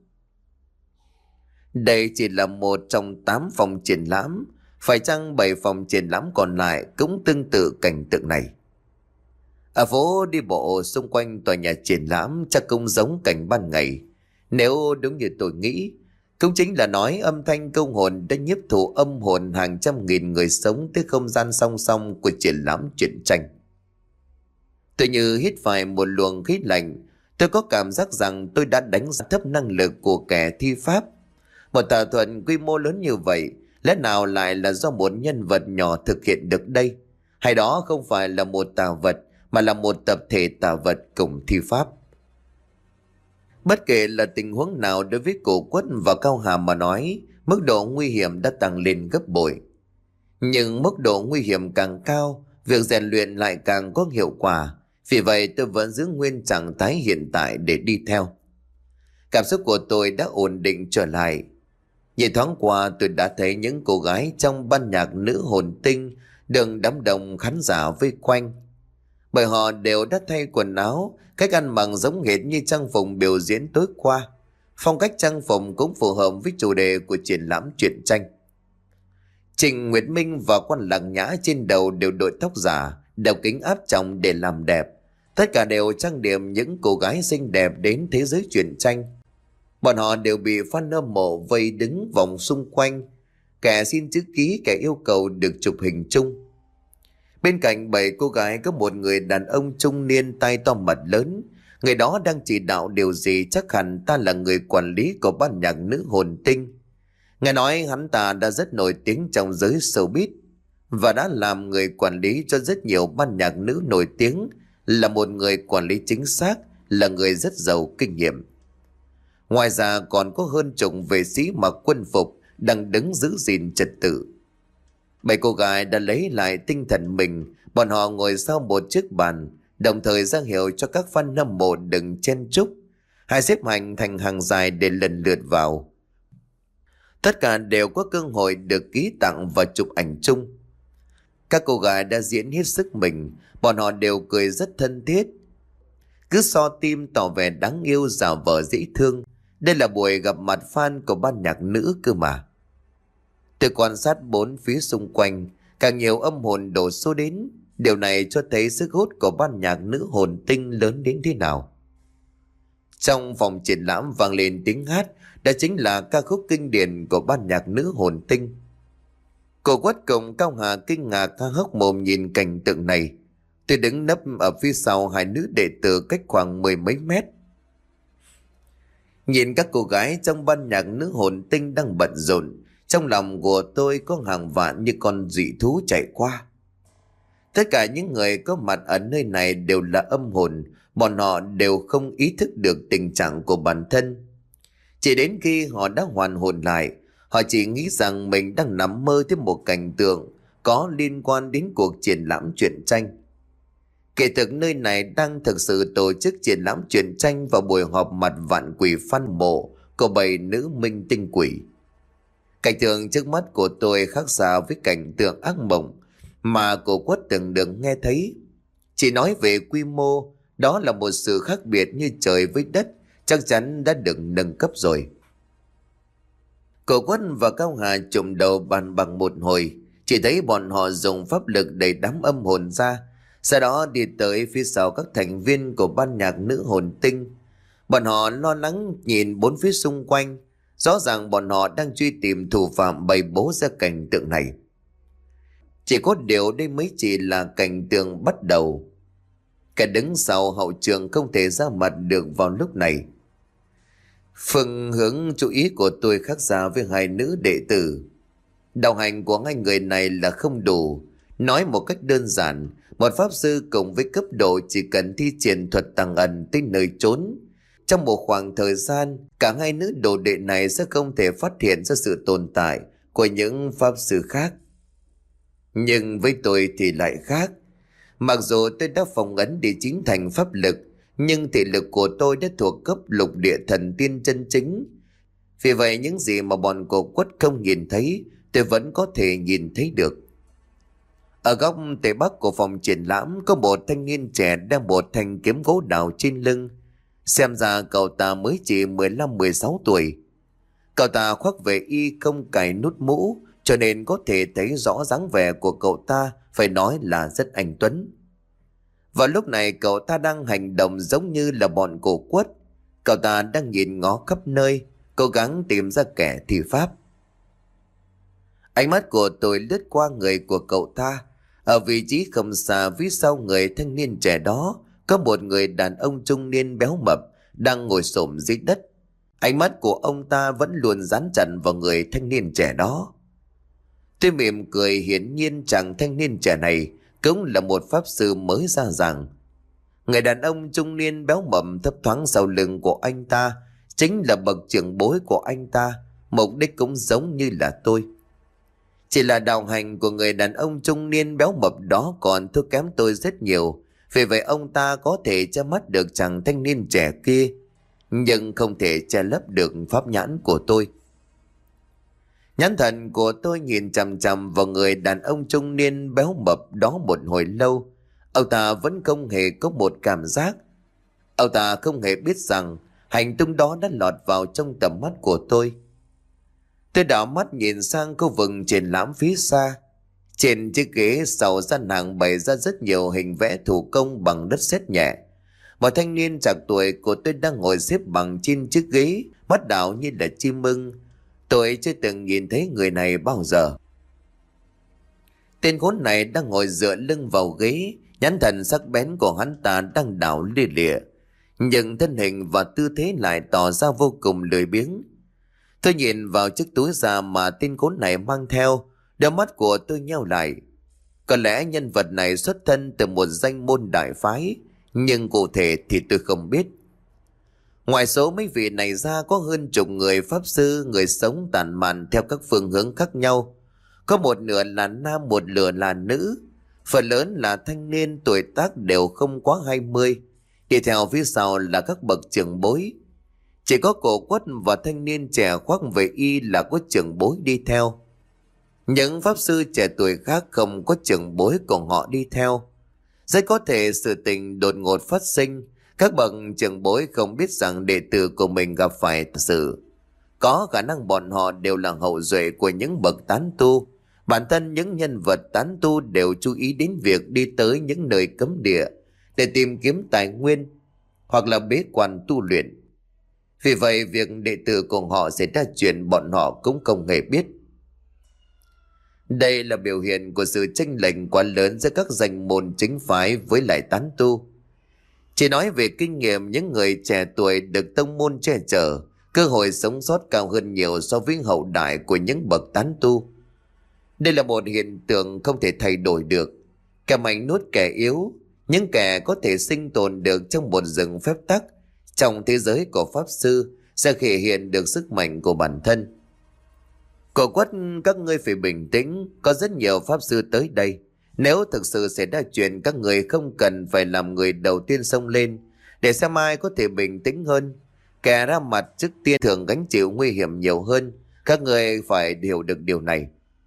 Speaker 1: Đây chỉ là một trong tám phòng triển lãm. Phải chăng bảy phòng triển lãm còn lại cũng tương tự cảnh tượng này? Ở phố đi bộ xung quanh tòa nhà triển lãm chắc cũng giống cảnh ban ngày. Nếu đúng như tôi nghĩ, cũng chính là nói âm thanh câu hồn đã nhiếp thủ âm hồn hàng trăm nghìn người sống tới không gian song song của triển lãm truyện tranh. Tôi như hít phải một luồng khí lạnh. Tôi có cảm giác rằng tôi đã đánh giá thấp năng lực của kẻ thi pháp. Một tà thuật quy mô lớn như vậy, lẽ nào lại là do một nhân vật nhỏ thực hiện được đây? Hay đó không phải là một tà vật, mà là một tập thể tà vật cùng thi pháp? Bất kể là tình huống nào đối với Cổ Quất và Cao Hà mà nói, mức độ nguy hiểm đã tăng lên gấp bội. Nhưng mức độ nguy hiểm càng cao, việc rèn luyện lại càng có hiệu quả. Vì vậy tôi vẫn giữ nguyên trạng thái hiện tại để đi theo. Cảm xúc của tôi đã ổn định trở lại. Nhìn thoáng qua tôi đã thấy những cô gái trong ban nhạc nữ hồn tinh được đám đông khán giả vây quanh. Bởi họ đều đã thay quần áo, cách ăn mặc giống hệt như trang phục biểu diễn tối qua. Phong cách trang phục cũng phù hợp với chủ đề của triển lãm truyện tranh. Trình Nguyệt Minh và Quan Lạc Nhã trên đầu đều đội tóc giả, đeo kính áp tròng để làm đẹp. Tất cả đều trang điểm những cô gái xinh đẹp đến thế giới truyện tranh. Bọn họ đều bị fan hâm mộ vây đứng vòng xung quanh, kẻ xin chữ ký, kẻ yêu cầu được chụp hình chung. Bên cạnh bảy cô gái có một người đàn ông trung niên tai to mặt lớn. Người đó đang chỉ đạo điều gì, chắc hẳn ta là người quản lý của ban nhạc nữ hồn tinh. Nghe nói hắn ta đã rất nổi tiếng trong giới showbiz và đã làm người quản lý cho rất nhiều ban nhạc nữ nổi tiếng, là một người quản lý chính xác, là người rất giàu kinh nghiệm. Ngoài ra còn có hơn chục vệ sĩ mặc quân phục đang đứng giữ gìn trật tự. Bảy cô gái đã lấy lại tinh thần mình, bọn họ ngồi sau một chiếc bàn, đồng thời ra hiệu cho các fan hâm mộ đừng chen chúc. Hai xếp hành thành hàng dài để lần lượt vào. Tất cả đều có cơ hội được ký tặng và chụp ảnh chung. Các cô gái đã diễn hết sức mình, bọn họ đều cười rất thân thiết, cứ so tim tỏ vẻ đáng yêu, giả vờ dễ thương. Đây là buổi gặp mặt fan của ban nhạc nữ cơ mà. Tôi quan sát bốn phía xung quanh, càng nhiều âm hồn đổ xô đến. Điều này cho thấy sức hút của ban nhạc nữ hồn tinh lớn đến thế nào. Trong phòng triển lãm vang lên tiếng hát, đó chính là ca khúc kinh điển của ban nhạc nữ hồn tinh. Cổ Quất cùng Cao Hà kinh ngạc há hốc mồm nhìn cảnh tượng này. Tôi đứng nấp ở phía sau hai nữ đệ tử cách khoảng mười mấy mét. Nhìn các cô gái trong ban nhạc nữ hồn tinh đang bận rộn, trong lòng của tôi có hàng vạn như con dị thú chạy qua. Tất cả những người có mặt ở nơi này đều là âm hồn, bọn họ đều không ý thức được tình trạng của bản thân. Chỉ đến khi họ đã hoàn hồn lại, họ chỉ nghĩ rằng mình đang nằm mơ thấy một cảnh tượng có liên quan đến cuộc triển lãm truyện tranh. Kể thực nơi này đang thực sự tổ chức triển lãm truyện tranh và buổi họp mặt vạn quỷ Phan Mộ của bảy nữ minh tinh quỷ. Cảnh tượng trước mắt của tôi khác xa với cảnh tượng ác mộng mà cô Quất từng được nghe thấy. Chỉ nói về quy mô, đó là một sự khác biệt như trời với đất, chắc chắn đã được nâng cấp rồi. Cô Quất và Cao Hà trùng đầu bàn bằng một hồi, chỉ thấy bọn họ dùng pháp lực đẩy đám âm hồn ra, sau đó đi tới phía sau các thành viên của ban nhạc nữ hồn tinh. Bọn họ lo lắng nhìn bốn phía xung quanh, rõ ràng bọn họ đang truy tìm thủ phạm bày bố ra cảnh tượng này. Chỉ có điều đây mới chỉ là cảnh tượng bắt đầu. Kẻ đứng sau hậu trường không thể ra mặt được vào lúc này. Phương hướng chú ý của tôi khác xa với hai nữ đệ tử. Đạo hành của hai người này là không đủ. Nói một cách đơn giản, một pháp sư cùng với cấp độ chỉ cần thi triển thuật tàng ẩn tới nơi trốn. Trong một khoảng thời gian, cả hai nữ đồ đệ này sẽ không thể phát hiện ra sự tồn tại của những pháp sư khác. Nhưng với tôi thì lại khác. Mặc dù tôi đã phong ấn địa chính thành pháp lực, nhưng thị lực của tôi đã thuộc cấp lục địa thần tiên chân chính. Vì vậy những gì mà bọn cô Quất không nhìn thấy, tôi vẫn có thể nhìn thấy được. Ở góc tây bắc của phòng triển lãm có một thanh niên trẻ đeo một thanh kiếm gỗ đào trên lưng. Xem ra cậu ta mới chỉ mười lăm mười sáu tuổi. Cậu ta khoác về y không cài nút mũ, cho nên có thể thấy rõ dáng vẻ của cậu ta, phải nói là rất anh tuấn. Vào lúc này cậu ta đang hành động giống như là bọn cổ Quất. Cậu ta đang nhìn ngó khắp nơi, cố gắng tìm ra kẻ thi pháp. Ánh mắt của tôi lướt qua người của cậu ta. Ở vị trí không xa phía sau người thanh niên trẻ đó, có một người đàn ông trung niên béo mập đang ngồi xổm dưới đất. Ánh mắt của ông ta vẫn luôn dán chặt vào người thanh niên trẻ đó. Tôi mỉm cười, hiển nhiên chàng thanh niên trẻ này cũng là một pháp sư mới ra rằng. Người đàn ông trung niên béo mập thấp thoáng sau lưng của anh ta chính là bậc trưởng bối của anh ta, mục đích cũng giống như là tôi. Chỉ là đạo hành của người đàn ông trung niên béo mập đó còn thua kém tôi rất nhiều. Vì vậy ông ta có thể che mắt được chàng thanh niên trẻ kia, nhưng không thể che lấp được pháp nhãn của tôi. Nhãn thần của tôi nhìn chằm chằm vào người đàn ông trung niên béo mập đó một hồi lâu. Ông ta vẫn không hề có một cảm giác. Ông ta không hề biết rằng hành tung đó đã lọt vào trong tầm mắt của tôi. Tôi đảo mắt nhìn sang khu vực triển lãm phía xa. Trên chiếc ghế sau gian hàng bày ra rất nhiều hình vẽ thủ công bằng đất sét nhẹ. Một thanh niên trạc tuổi của tôi đang ngồi xếp bằng trên chiếc ghế, mắt đảo như là chim ưng. Tôi chưa từng nhìn thấy người này bao giờ. Tên khốn này đang ngồi dựa lưng vào ghế, nhãn thần sắc bén của hắn ta đang đảo lia lịa, nhưng thân hình và tư thế lại tỏ ra vô cùng lười biếng. Tôi nhìn vào chiếc túi da mà tên khốn này mang theo, đôi mắt của tôi nheo lại. Có lẽ nhân vật này xuất thân từ một danh môn đại phái, nhưng cụ thể thì tôi không biết. Ngoài số mấy vị này ra có hơn chục người pháp sư, người sống tản mạn theo các phương hướng khác nhau. Có một nửa là nam, một nửa là nữ. Phần lớn là thanh niên, tuổi tác đều không quá hai mươi. Đi theo phía sau là các bậc trưởng bối. Chỉ có cổ Quất và thanh niên trẻ khoác về y là có trưởng bối đi theo. Những pháp sư trẻ tuổi khác không có trưởng bối của họ đi theo. Rất có thể sự tình đột ngột phát sinh. Các bậc trưởng bối không biết rằng đệ tử của mình gặp phải sự. Có khả năng bọn họ đều là hậu duệ của những bậc tán tu. Bản thân những nhân vật tán tu đều chú ý đến việc đi tới những nơi cấm địa để tìm kiếm tài nguyên hoặc là bế quan tu luyện. Vì vậy việc đệ tử của họ xảy ra chuyện bọn họ cũng không hề biết. Đây là biểu hiện của sự chênh lệch quá lớn giữa các danh môn chính phái với lại tán tu. Chỉ nói về kinh nghiệm, những người trẻ tuổi được tông môn che chở, cơ hội sống sót cao hơn nhiều so với hậu đại của những bậc tán tu. Đây là một hiện tượng không thể thay đổi được. Kẻ mạnh nuốt kẻ yếu, những kẻ có thể sinh tồn được trong một rừng phép tắc, trong thế giới của pháp sư sẽ thể hiện được sức mạnh của bản thân. Cổ Quất, các ngươi phải bình tĩnh, có rất nhiều pháp sư tới đây. Nếu thực sự xảy ra chuyện, các người không cần phải làm người đầu tiên xông lên, để xem ai có thể bình tĩnh hơn. Kẻ ra mặt trước tiên thường gánh chịu nguy hiểm nhiều hơn. Các người phải hiểu được điều này.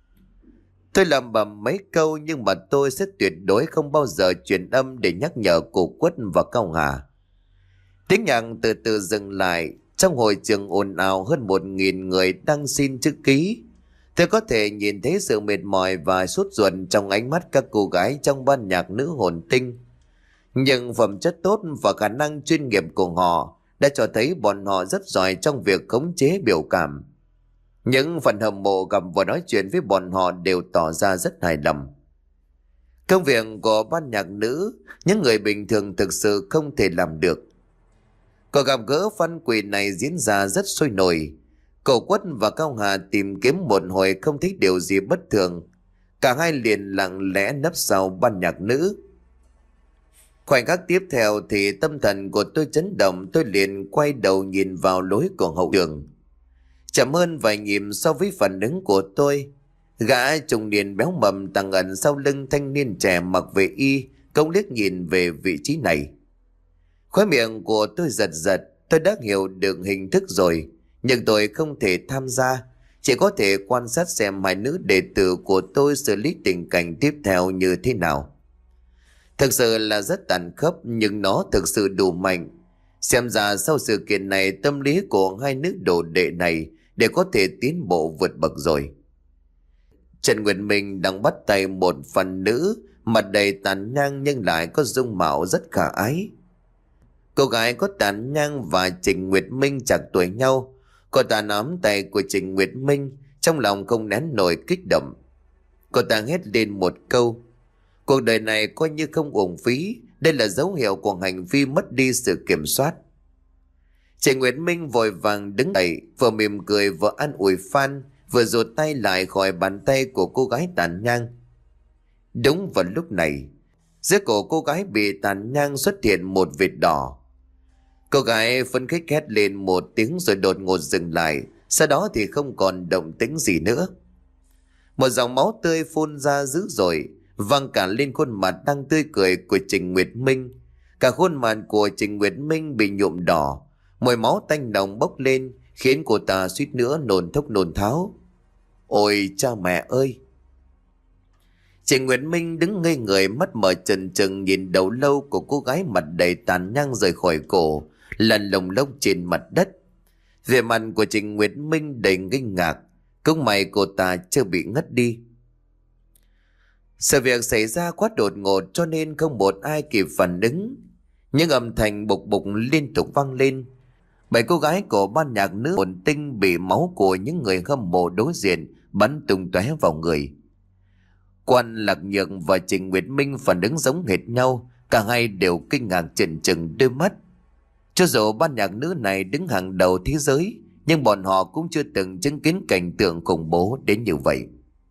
Speaker 1: Tôi lẩm bẩm mấy câu, nhưng mà tôi sẽ tuyệt đối không bao giờ truyền âm để nhắc nhở cô Quất và Cao Hà. Tiếng nhạc từ từ dừng lại. Trong hội trường ồn ào hơn một nghìn người đang xin chữ ký. Tôi có thể nhìn thấy sự mệt mỏi và sốt ruột trong ánh mắt các cô gái trong ban nhạc nữ hồn tinh. Nhưng phẩm chất tốt và khả năng chuyên nghiệp của họ đã cho thấy bọn họ rất giỏi trong việc khống chế biểu cảm. Những phần hâm mộ gặp và nói chuyện với bọn họ đều tỏ ra rất hài lòng. Công việc của ban nhạc nữ, những người bình thường thực sự không thể làm được. Cuộc gặp gỡ Văn Quỳ này diễn ra rất sôi nổi. Cậu Quất và Cao Hà tìm kiếm một hồi không thấy điều gì bất thường. Cả hai liền lặng lẽ nấp sau ban nhạc nữ. Khoảnh khắc tiếp theo thì tâm thần của tôi chấn động. Tôi liền quay đầu nhìn vào lối của hậu trường. Chậm hơn vài nhịp so với phản ứng của tôi, gã trung niên béo mầm tàng ẩn sau lưng thanh niên trẻ mặc vệ y cũng liếc nhìn về vị trí này. Khóe miệng của tôi giật giật. Tôi đã hiểu được hình thức rồi, nhưng tôi không thể tham gia, chỉ có thể quan sát xem hai nữ đệ tử của tôi xử lý tình cảnh tiếp theo như thế nào. Thực sự là rất tàn khốc, nhưng nó thực sự đủ mạnh. Xem ra sau sự kiện này, tâm lý của hai nữ đồ đệ này để có thể tiến bộ vượt bậc rồi. Trần Nguyệt Minh đang bắt tay một phần nữ, mặt đầy tàn nhang nhưng lại có dung mạo rất khả ái. Cô gái có tàn nhang và Trình Nguyệt Minh chạc tuổi nhau. Cô ta nắm tay của Trình Nguyệt Minh, trong lòng không nén nổi kích động. Cô ta hét lên một câu: cuộc đời này coi như không uổng phí. Đây là dấu hiệu của hành vi mất đi sự kiểm soát. Trình Nguyệt Minh vội vàng đứng dậy, vừa mỉm cười vừa an ủi Phan, vừa rụt tay lại khỏi bàn tay của cô gái tàn nhang. Đúng vào lúc này, dưới cổ cô gái bị tàn nhang xuất hiện một vệt đỏ. Cô gái phấn khích hét lên một tiếng rồi đột ngột dừng lại, sau đó thì không còn động tĩnh gì nữa. Một dòng máu tươi phun ra dữ dội, văng cả lên khuôn mặt đang tươi cười của Trình Nguyệt Minh. Cả khuôn mặt của Trình Nguyệt Minh bị nhuộm đỏ, mùi máu tanh nồng bốc lên, khiến cô ta suýt nữa nôn thốc nôn tháo. Ôi cha mẹ ơi! Trình Nguyệt Minh đứng ngây người, mắt mở trừng trừng nhìn đầu lâu của cô gái mặt đầy tàn nhang rời khỏi cổ, lần lồng lốc trên mặt đất. Vẻ mặt của Trình Nguyệt Minh đầy kinh ngạc, cũng may cô ta chưa bị ngất đi. Sự việc xảy ra quá đột ngột cho nên không một ai kịp phản ứng. Những âm thanh bục bục liên tục vang lên. Bảy cô gái của ban nhạc nữ hồn tinh bị máu của những người hâm mộ đối diện bắn tung tóe vào người. Quan Lạc Nhược và Trình Nguyệt Minh phản ứng giống hệt nhau, cả hai đều kinh ngạc trừng trừng đôi mắt. Cho dù ban nhạc nữ này đứng hàng đầu thế giới, nhưng bọn họ cũng chưa từng chứng kiến cảnh tượng khủng bố đến như vậy.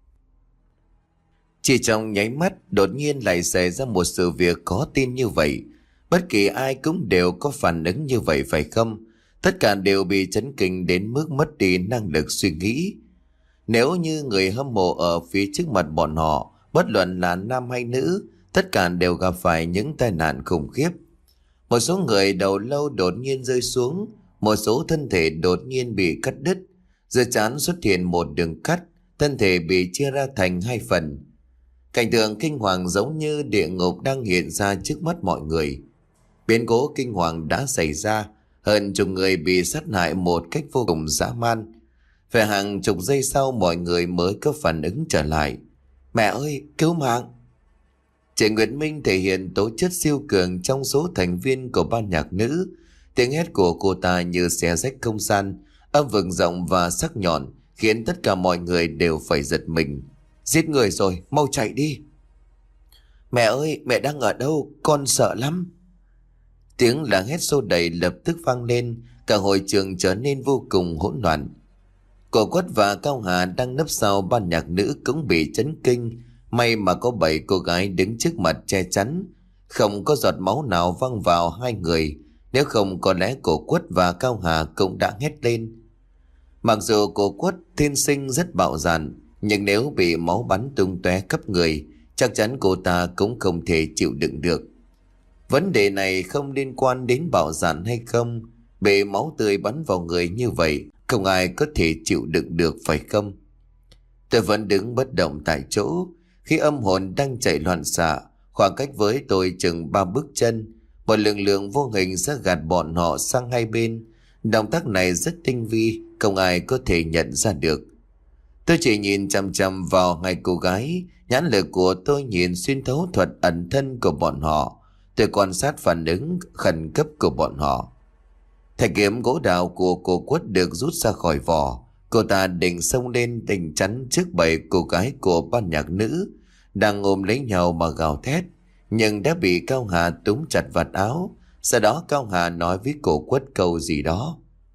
Speaker 1: Chỉ trong nháy mắt, đột nhiên lại xảy ra một sự việc khó tin như vậy. Bất kỳ ai cũng đều có phản ứng như vậy phải không? Tất cả đều bị chấn kinh đến mức mất đi năng lực suy nghĩ. Nếu như người hâm mộ ở phía trước mặt bọn họ, bất luận là nam hay nữ, tất cả đều gặp phải những tai nạn khủng khiếp. Một số người đầu lâu đột nhiên rơi xuống, một số thân thể đột nhiên bị cắt đứt, giữa trán xuất hiện một đường cắt, thân thể bị chia ra thành hai phần. Cảnh tượng kinh hoàng giống như địa ngục đang hiện ra trước mắt mọi người. Biến cố kinh hoàng đã xảy ra, hơn chục người bị sát hại một cách vô cùng dã man. Phải hàng chục giây sau mọi người mới có phản ứng trở lại. Mẹ ơi, cứu mạng! Chị Nguyệt Minh thể hiện tố chất siêu cường trong số thành viên của ban nhạc nữ. Tiếng hét của cô ta như xé rách không gian, âm vực rộng và sắc nhọn, khiến tất cả mọi người đều phải giật mình. Giết người rồi, mau chạy đi! Mẹ ơi, mẹ đang ở đâu? Con sợ lắm! Tiếng la hét xô đẩy lập tức vang lên, cả hội trường trở nên vô cùng hỗn loạn. Cổ Quất và Cao Hà đang nấp sau ban nhạc nữ cũng bị chấn kinh. May mà có bảy cô gái đứng trước mặt che chắn, không có giọt máu nào văng vào hai người, nếu không có lẽ Cổ Quất và Cao Hà cũng đã hét lên. Mặc dù Cổ Quất thiên sinh rất bạo dạn, nhưng nếu bị máu bắn tung tóe khắp người, chắc chắn cô ta cũng không thể chịu đựng được. Vấn đề này không liên quan đến bạo dạn hay không. Bị máu tươi bắn vào người như vậy, không ai có thể chịu đựng được phải không? Tôi vẫn đứng bất động tại chỗ. Khi âm hồn đang chạy loạn xạ, khoảng cách với tôi chừng ba bước chân, một lực lượng vô hình sẽ gạt bọn họ sang hai bên. Động tác này rất tinh vi, không ai có thể nhận ra được. Tôi chỉ nhìn chằm chằm vào hai cô gái. Nhãn lực của tôi nhìn xuyên thấu thuật ẩn thân của bọn họ. Tôi quan sát phản ứng khẩn cấp của bọn họ. Thanh kiếm gỗ đào của cô Quất được rút ra khỏi vỏ. Cô ta định xông lên định chắn trước bảy cô gái của ban nhạc nữ đang ôm lấy nhau mà gào thét, nhưng đã bị Cao Hà túm chặt vạt áo. Sau đó Cao Hà nói với cô Quất câu gì đó.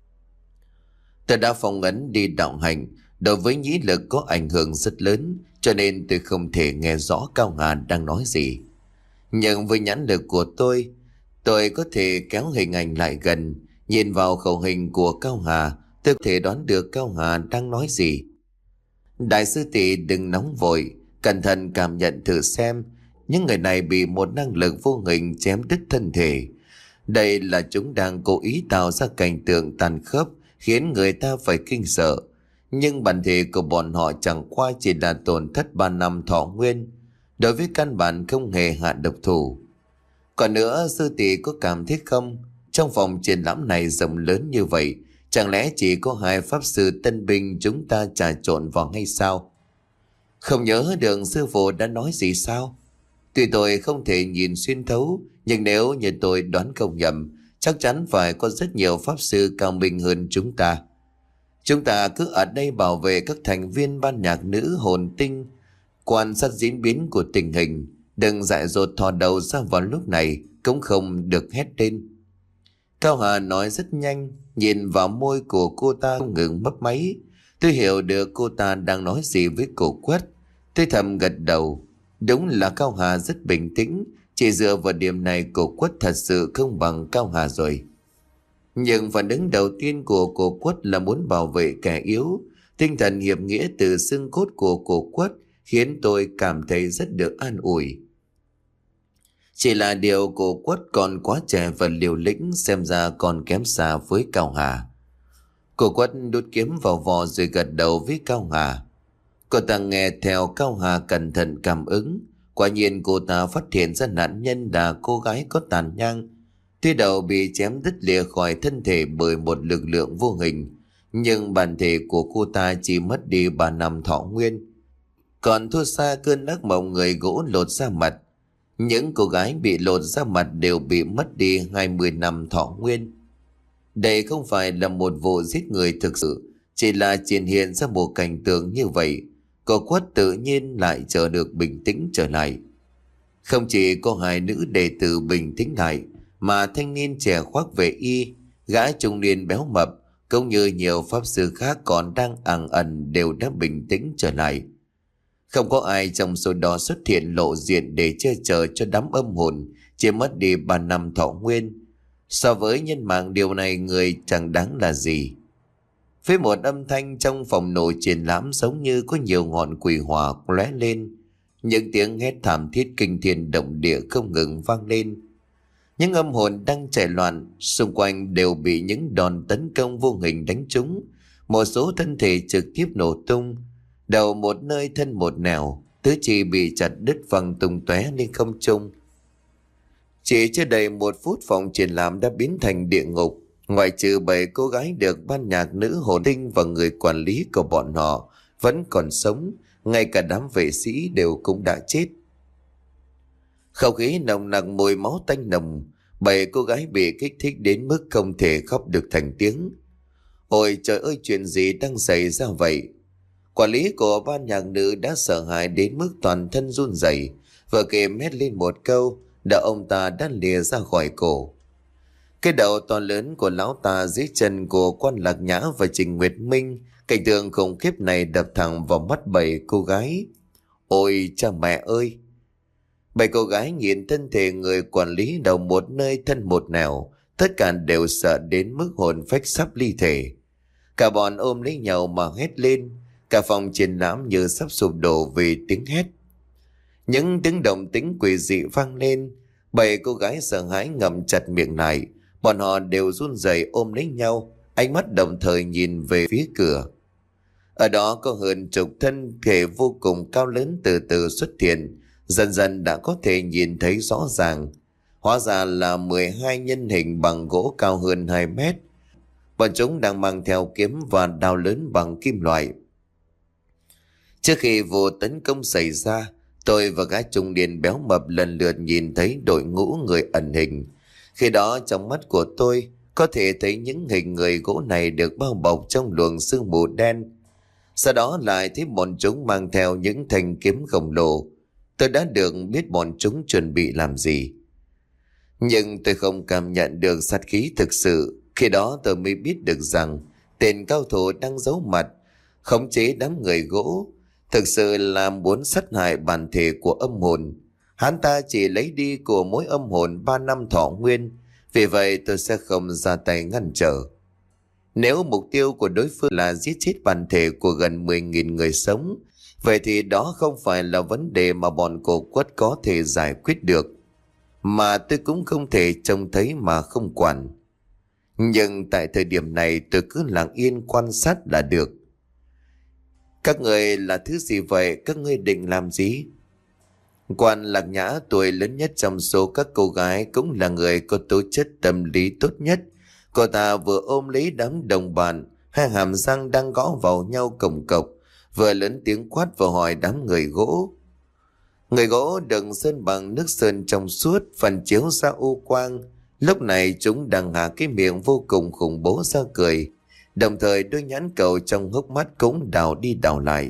Speaker 1: Tôi đã phong ấn đi đạo hành, đối với nhĩ lực có ảnh hưởng rất lớn, cho nên tôi không thể nghe rõ Cao Hà đang nói gì. Nhưng với nhãn lực của tôi, tôi có thể kéo hình ảnh lại gần. Nhìn vào khẩu hình của Cao Hà, tôi có thể đoán được Cao Hà đang nói gì. Đại sư tỷ đừng nóng vội, cẩn thận cảm nhận thử xem. Những người này bị một năng lực vô hình chém đứt thân thể. Đây là chúng đang cố ý tạo ra cảnh tượng tàn khốc, khiến người ta phải kinh sợ. Nhưng bản thể của bọn họ chẳng qua chỉ là tổn thất ba năm thọ nguyên, đối với căn bản không hề hạ độc thủ. Còn nữa, sư tỷ có cảm thấy không, trong phòng triển lãm này rộng lớn như vậy, chẳng lẽ chỉ có hai pháp sư tân binh chúng ta trà trộn vào hay sao? Không nhớ được sư phụ đã nói gì sao? Tuy tôi không thể nhìn xuyên thấu, nhưng nếu như tôi đoán không nhầm, chắc chắn phải có rất nhiều pháp sư cao minh hơn chúng ta. Chúng ta cứ ở đây bảo vệ các thành viên ban nhạc nữ hồn tinh, quan sát diễn biến của tình hình, đừng dại dột thò đầu ra vào lúc này, cũng không được hét lên. Cao Hà nói rất nhanh, nhìn vào môi của cô ta không ngừng mấp máy. Tôi hiểu được cô ta đang nói gì với cô Quất. Tôi thầm gật đầu. Đúng là Cao Hà rất bình tĩnh, chỉ dựa vào điểm này cô Quất thật sự không bằng Cao Hà rồi. Nhưng phản ứng đầu tiên của cô Quất là muốn bảo vệ kẻ yếu. Tinh thần hiệp nghĩa từ xương cốt của cô Quất khiến tôi cảm thấy rất được an ủi. Chỉ là điều cô Quất còn quá trẻ và liều lĩnh, xem ra còn kém xa với Cao Hà. Cô Quất đút kiếm vào vò rồi gật đầu với Cao Hà. Cô ta nghe theo Cao Hà cẩn thận cảm ứng. Quả nhiên cô ta phát hiện ra nạn nhân là cô gái có tàn nhang. Tuy đầu bị chém đứt lìa khỏi thân thể bởi một lực lượng vô hình, nhưng bản thể của cô ta chỉ mất đi ba năm thọ nguyên, còn thua xa cơn ác mộng người gỗ lột da mặt. Những cô gái bị lột da mặt đều bị mất đi hai mươi năm thọ nguyên. Đây không phải là một vụ giết người thực sự, chỉ là triển hiện ra một cảnh tượng như vậy. Cô Quất tự nhiên lại trở được bình tĩnh trở lại. Không chỉ có hai nữ đệ tử bình tĩnh lại, mà thanh niên trẻ khoác vệ y, gã trung niên béo mập, cũng như nhiều pháp sư khác còn đang ẩn ẩn đều đã bình tĩnh trở lại. Không có ai trong số đó xuất hiện lộ diện để che chở cho đám âm hồn chỉ mất đi ba năm thọ nguyên. So với nhân mạng, điều này người chẳng đáng là gì. Với một âm thanh trong phòng nổ triển lãm giống như có nhiều ngọn quỷ hỏa lóe lên, những tiếng hét thảm thiết kinh thiên động địa không ngừng vang lên. Những âm hồn đang chạy loạn xung quanh đều bị những đòn tấn công vô hình đánh trúng. Một số thân thể trực tiếp nổ tung, đầu một nơi thân một nẻo, tứ chi bị chặt đứt văng tung tóe lên không trung. Chỉ chưa đầy một phút, phòng triển lãm đã biến thành địa ngục. Ngoại trừ bảy cô gái được ban nhạc nữ hồn tinh và người quản lý của bọn họ vẫn còn sống, ngay cả đám vệ sĩ đều cũng đã chết. Không khí nồng nặc mùi máu tanh nồng, bảy cô gái bị kích thích đến mức không thể khóc được thành tiếng. Ôi trời ơi, chuyện gì đang xảy ra vậy? Quản lý của ban nhạc nữ đã sợ hãi đến mức toàn thân run rẩy, vừa kịp hét lên một câu, đầu ông ta đã lìa ra khỏi cổ. Cái đầu to lớn của lão ta dưới chân của Quan Lạc Nhã và Trình Nguyệt Minh, cảnh tượng khủng khiếp này đập thẳng vào mắt bảy cô gái. Ôi cha mẹ ơi! Bảy cô gái nhìn thân thể người quản lý đầu một nơi thân một nẻo, tất cả đều sợ đến mức hồn phách sắp ly thể. Cả bọn ôm lấy nhau mà hét lên, cả phòng triển lãm như sắp sụp đổ vì tiếng hét. Những tiếng động tĩnh quỷ dị vang lên. Bảy cô gái sợ hãi ngậm chặt miệng lại. Bọn họ đều run rẩy ôm lấy nhau, ánh mắt đồng thời nhìn về phía cửa. Ở đó có hơn chục thân thể vô cùng cao lớn từ từ xuất hiện, dần dần đã có thể nhìn thấy rõ ràng. Hóa ra là mười hai nhân hình bằng gỗ cao hơn hai mét. Bọn chúng đang mang theo kiếm và đao lớn bằng kim loại. Trước khi vụ tấn công xảy ra, tôi và gái trung niên béo mập lần lượt nhìn thấy đội ngũ người ẩn hình. Khi đó trong mắt của tôi có thể thấy những hình người gỗ này được bao bọc trong luồng sương mù đen. Sau đó lại thấy bọn chúng mang theo những thanh kiếm khổng lồ. Tôi đã được biết bọn chúng chuẩn bị làm gì. Nhưng tôi không cảm nhận được sát khí thực sự. Khi đó tôi mới biết được rằng tên cao thủ đang giấu mặt, khống chế đám người gỗ, thực sự là muốn sát hại bản thể của âm hồn. Hắn ta chỉ lấy đi của mỗi âm hồn ba năm thọ nguyên. Vì vậy tôi sẽ không ra tay ngăn trở. Nếu mục tiêu của đối phương là giết chết bản thể của gần mười nghìn người sống, vậy thì đó không phải là vấn đề mà bọn cổ quất có thể giải quyết được. Mà tôi cũng không thể trông thấy mà không quản. Nhưng tại thời điểm này tôi cứ lặng yên quan sát là được. Các người là thứ gì vậy? Các ngươi định làm gì? Quan Lạc Nhã, tuổi lớn nhất trong số các cô gái, cũng là người có tố chất tâm lý tốt nhất. Cô ta vừa ôm lấy đám đồng bạn, hai hàm răng đang gõ vào nhau cồng cộc, vừa lớn tiếng quát vào hỏi đám người gỗ. Người gỗ đựng sơn bằng nước sơn trong suốt, phần chiếu ra u quang. Lúc này chúng đang há cái miệng vô cùng khủng bố ra cười, đồng thời đôi nhãn cầu trong hốc mắt cũng đảo đi đảo lại.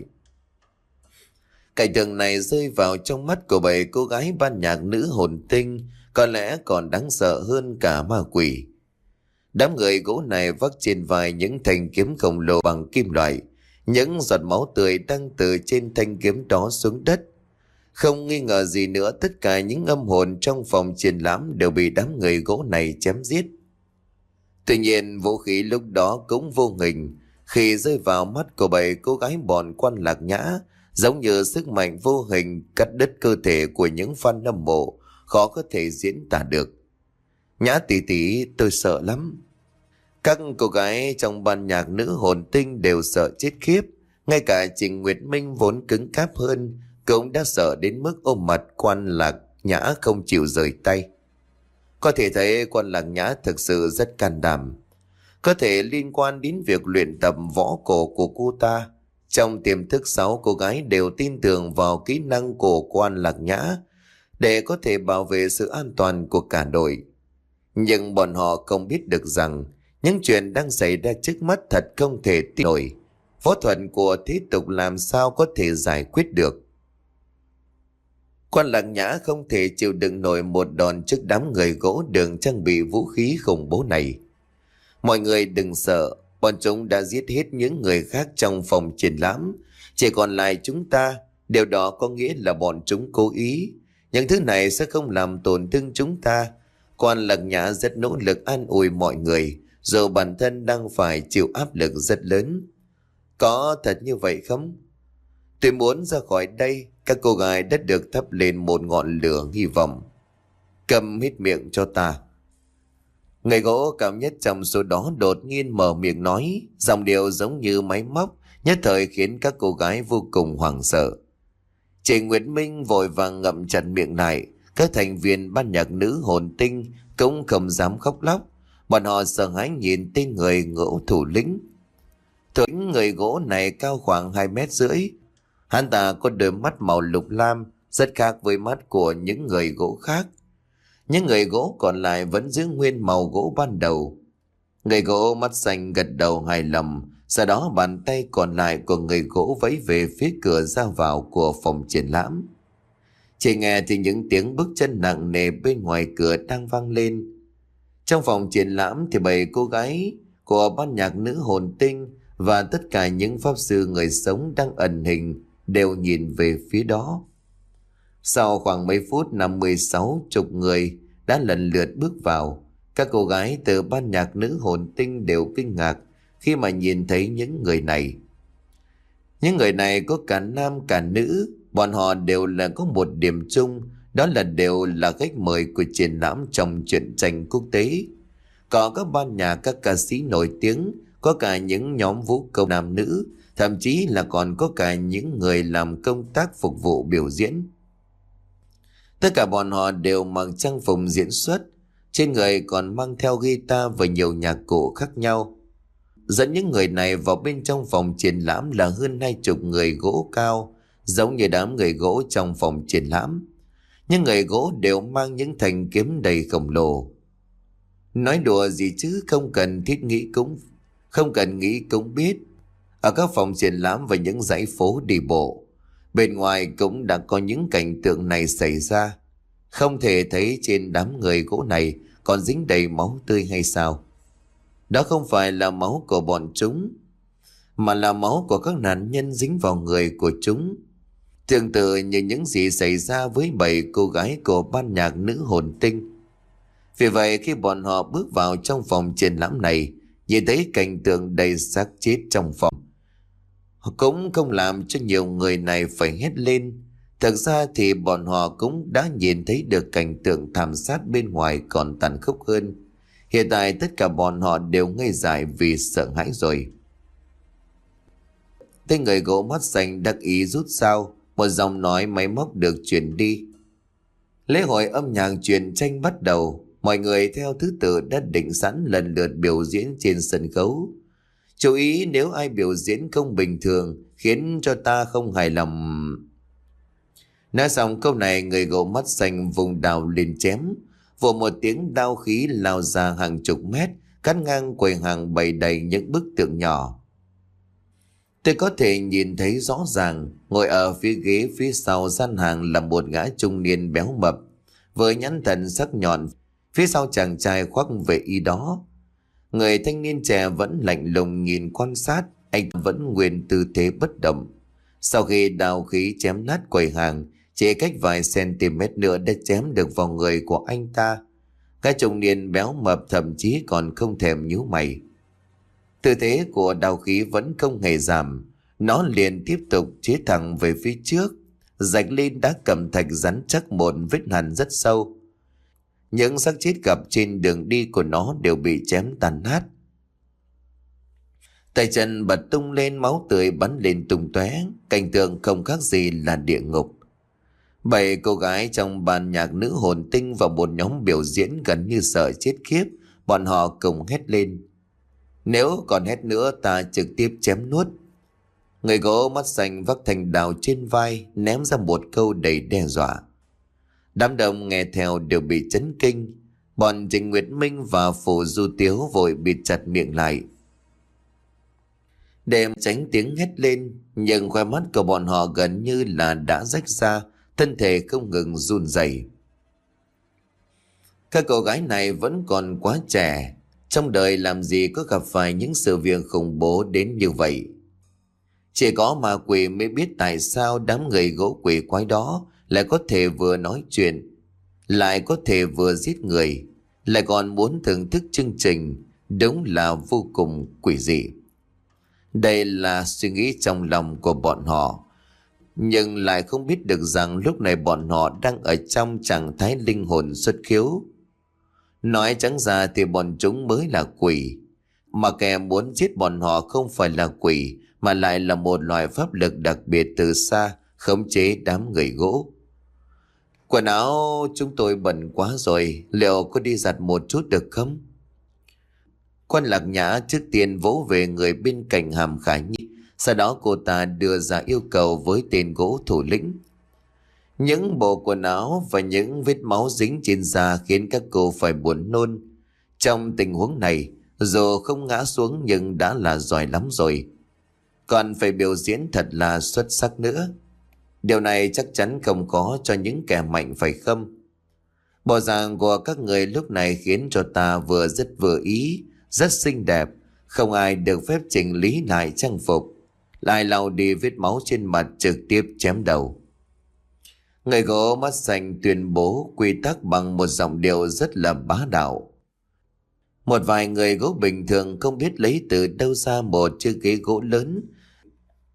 Speaker 1: Cảnh tượng này rơi vào trong mắt của bảy cô gái ban nhạc nữ hồn tinh, có lẽ còn đáng sợ hơn cả ma quỷ. Đám người gỗ này vác trên vai những thanh kiếm khổng lồ bằng kim loại, những giọt máu tươi đang từ trên thanh kiếm đó xuống đất. Không nghi ngờ gì nữa, tất cả những âm hồn trong phòng triển lãm đều bị đám người gỗ này chém giết. Tuy nhiên vũ khí lúc đó cũng vô hình, khi rơi vào mắt của bảy cô gái bọn Quan Lạc Nhã, giống như sức mạnh vô hình cắt đứt cơ thể của những fan hâm mộ, khó có thể diễn tả được. Nhã tỷ tỷ, tôi sợ lắm. Các cô gái trong ban nhạc nữ hồn tinh đều sợ chết khiếp. Ngay cả Trình Nguyệt Minh vốn cứng cáp hơn cũng đã sợ đến mức ôm mặt Quan Lạc Nhã không chịu rời tay. Có thể thấy Quan Lạc Nhã thực sự rất can đảm. Có thể liên quan đến việc luyện tập võ cổ của cô ta. Trong tiềm thức sáu cô gái đều tin tưởng vào kỹ năng của Quan Lạc Nhã để có thể bảo vệ sự an toàn của cả đội. Nhưng bọn họ không biết được rằng những chuyện đang xảy ra trước mắt thật không thể tin nổi. Võ thuật của thế tục làm sao có thể giải quyết được. Quan Lạc Nhã không thể chịu đựng nổi một đòn trước đám người gỗ đường trang bị vũ khí khủng bố này. Mọi người đừng sợ, bọn chúng đã giết hết những người khác trong phòng triển lãm, chỉ còn lại chúng ta. Điều đó có nghĩa là bọn chúng cố ý. Những thứ này sẽ không làm tổn thương chúng ta. Quan Lạc Nhã rất nỗ lực an ủi mọi người, dù bản thân đang phải chịu áp lực rất lớn. Có thật như vậy không? Tôi muốn ra khỏi đây. Các cô gái đã được thắp lên một ngọn lửa hy vọng. Cầm hết miệng cho ta. Người gỗ cao nhất trong số đó đột nhiên mở miệng nói, giọng điệu giống như máy móc, nhất thời khiến các cô gái vô cùng hoảng sợ. Trình Nguyệt Minh vội vàng ngậm chặt miệng lại. Các thành viên ban nhạc nữ hồn tinh cũng không dám khóc lóc. Bọn họ sợ hãi nhìn tên người gỗ thủ lĩnh. Thủ lĩnh người gỗ này cao khoảng hai mét rưỡi. Hắn ta có đôi mắt màu lục lam, rất khác với mắt của những người gỗ khác. Những người gỗ còn lại vẫn giữ nguyên màu gỗ ban đầu. Người gỗ mắt xanh gật đầu hài lòng, sau đó bàn tay còn lại của người gỗ vẫy về phía cửa ra vào của phòng triển lãm. Chỉ nghe thì những tiếng bước chân nặng nề bên ngoài cửa đang vang lên. Trong phòng triển lãm thì bảy cô gái của ban nhạc nữ hồn tinh và tất cả những pháp sư người sống đang ẩn hình đều nhìn về phía đó. Sau khoảng mấy phút, năm mươi sáu chục người đã lần lượt bước vào. Các cô gái từ ban nhạc nữ hồn tinh đều kinh ngạc khi mà nhìn thấy những người này. Những người này có cả nam cả nữ, Bọn họ đều là có một điểm chung, đó là đều là khách mời của triển lãm trong truyện tranh quốc tế. Có các ban nhạc, các ca sĩ nổi tiếng, có cả những nhóm vũ công nam nữ, thậm chí là còn có cả những người làm công tác phục vụ biểu diễn. Tất cả bọn họ đều mặc trang phục diễn xuất, trên người còn mang theo guitar và nhiều nhạc cụ khác nhau. Dẫn những người này vào bên trong phòng triển lãm là hơn hai chục người gỗ cao, giống như đám người gỗ trong phòng triển lãm. Những người gỗ đều mang những thanh kiếm đầy khổng lồ. Nói đùa gì chứ, không cần thiết nghĩ cũng không cần nghĩ cũng biết, ở các phòng triển lãm và những dãy phố đi bộ bên ngoài cũng đã có những cảnh tượng này xảy ra. Không thể thấy trên đám người gỗ này còn dính đầy máu tươi hay sao? Đó không phải là máu của bọn chúng, mà là máu của các nạn nhân dính vào người của chúng. Tương tự như những gì xảy ra với bảy cô gái của ban nhạc nữ hồn tinh. Vì vậy khi bọn họ bước vào trong phòng triển lãm này, nhìn thấy cảnh tượng đầy xác chết trong phòng, cũng không làm cho nhiều người này phải hét lên. Thực ra thì bọn họ cũng đã nhìn thấy được cảnh tượng thảm sát bên ngoài còn tàn khốc hơn. Hiện tại tất cả bọn họ đều ngây dại vì sợ hãi rồi. Tên người gỗ mắt xanh đắc ý rút dao, một giọng nói máy móc được truyền đi. Lễ hội âm nhạc truyện tranh bắt đầu. Mọi người theo thứ tự đã định sẵn lần lượt biểu diễn trên sân khấu. Chú ý nếu ai biểu diễn không bình thường khiến cho ta không hài lòng. Nói xong câu này, người gỗ mắt xanh vùng đào lên chém. Vù một tiếng, đao khí lao ra hàng chục mét, cắt ngang quầy hàng bày đầy những bức tượng nhỏ. Tôi có thể nhìn thấy rõ ràng, ngồi ở phía ghế phía sau gian hàng là một gã trung niên béo mập, với nhãn thần sắc nhọn. Phía sau chàng trai khoác vệ y đó, người thanh niên trẻ vẫn lạnh lùng nhìn quan sát. Anh vẫn nguyên tư thế bất động. Sau khi đao khí chém nát quầy hàng, chỉ cách vài cm nữa đã chém được vào người của anh ta. Cái trung niên béo mập thậm chí còn không thèm nhíu mày. Tư thế của đao khí vẫn không hề giảm, nó liền tiếp tục chĩa thẳng về phía trước, rạch lên đá cẩm thạch rắn chắc một vết hằn rất sâu. Những xác chết gặp trên đường đi của nó đều bị chém tàn nát. Tay chân bật tung lên, máu tươi bắn lên tung tóe, cảnh tượng không khác gì là địa ngục. Bảy cô gái trong ban nhạc nữ hồn tinh và một nhóm biểu diễn gần như sợ chết khiếp, bọn họ cùng hét lên: "Nếu còn hét nữa ta trực tiếp chém nuốt." Người gỗ mắt xanh vác thanh đao trên vai, ném ra một câu đầy đe dọa. Đám đông nghe theo đều bị chấn kinh. Bọn Trình Nguyệt Minh và Phù Du Tiếu vội bịt chặt miệng lại để tránh tiếng hét lên, nhưng khoe mắt của bọn họ gần như là đã rách ra, thân thể không ngừng run rẩy. Các cô gái này vẫn còn quá trẻ, trong đời làm gì có gặp phải những sự việc khủng bố đến như vậy. Chỉ có ma quỷ mới biết tại sao đám người gỗ quỷ quái đó lại có thể vừa nói chuyện, lại có thể vừa giết người, lại còn muốn thưởng thức chương trình. Đúng là vô cùng quỷ dị. Đây là suy nghĩ trong lòng của bọn họ, nhưng lại không biết được rằng lúc này bọn họ đang ở trong trạng thái linh hồn xuất khiếu. Nói trắng ra thì bọn chúng mới là quỷ, mà kẻ muốn giết bọn họ không phải là quỷ, mà lại là một loại pháp lực đặc biệt từ xa khống chế đám người gỗ. "Quần áo chúng tôi bẩn quá rồi, liệu có đi giặt một chút được không?" Quan Lạc Nhã trước tiên vỗ về người bên cạnh Hàm Khả Nhi, sau đó cô ta đưa ra yêu cầu với tên gỗ thủ lĩnh. Những bộ quần áo và những vết máu dính trên da khiến các cô phải buồn nôn. Trong tình huống này, dù không ngã xuống nhưng đã là giỏi lắm rồi, còn phải biểu diễn thật là xuất sắc nữa. Điều này chắc chắn không có cho những kẻ mạnh phải không? Bộ dạng của các người lúc này khiến cho ta vừa rất vừa ý, rất xinh đẹp. Không ai được phép chỉnh lý lại trang phục, lại lau đi vết máu trên mặt, trực tiếp chém đầu. Người gỗ mắt xanh tuyên bố quy tắc bằng một giọng điệu rất là bá đạo. Một vài người gỗ bình thường không biết lấy từ đâu ra một chiếc ghế gỗ lớn,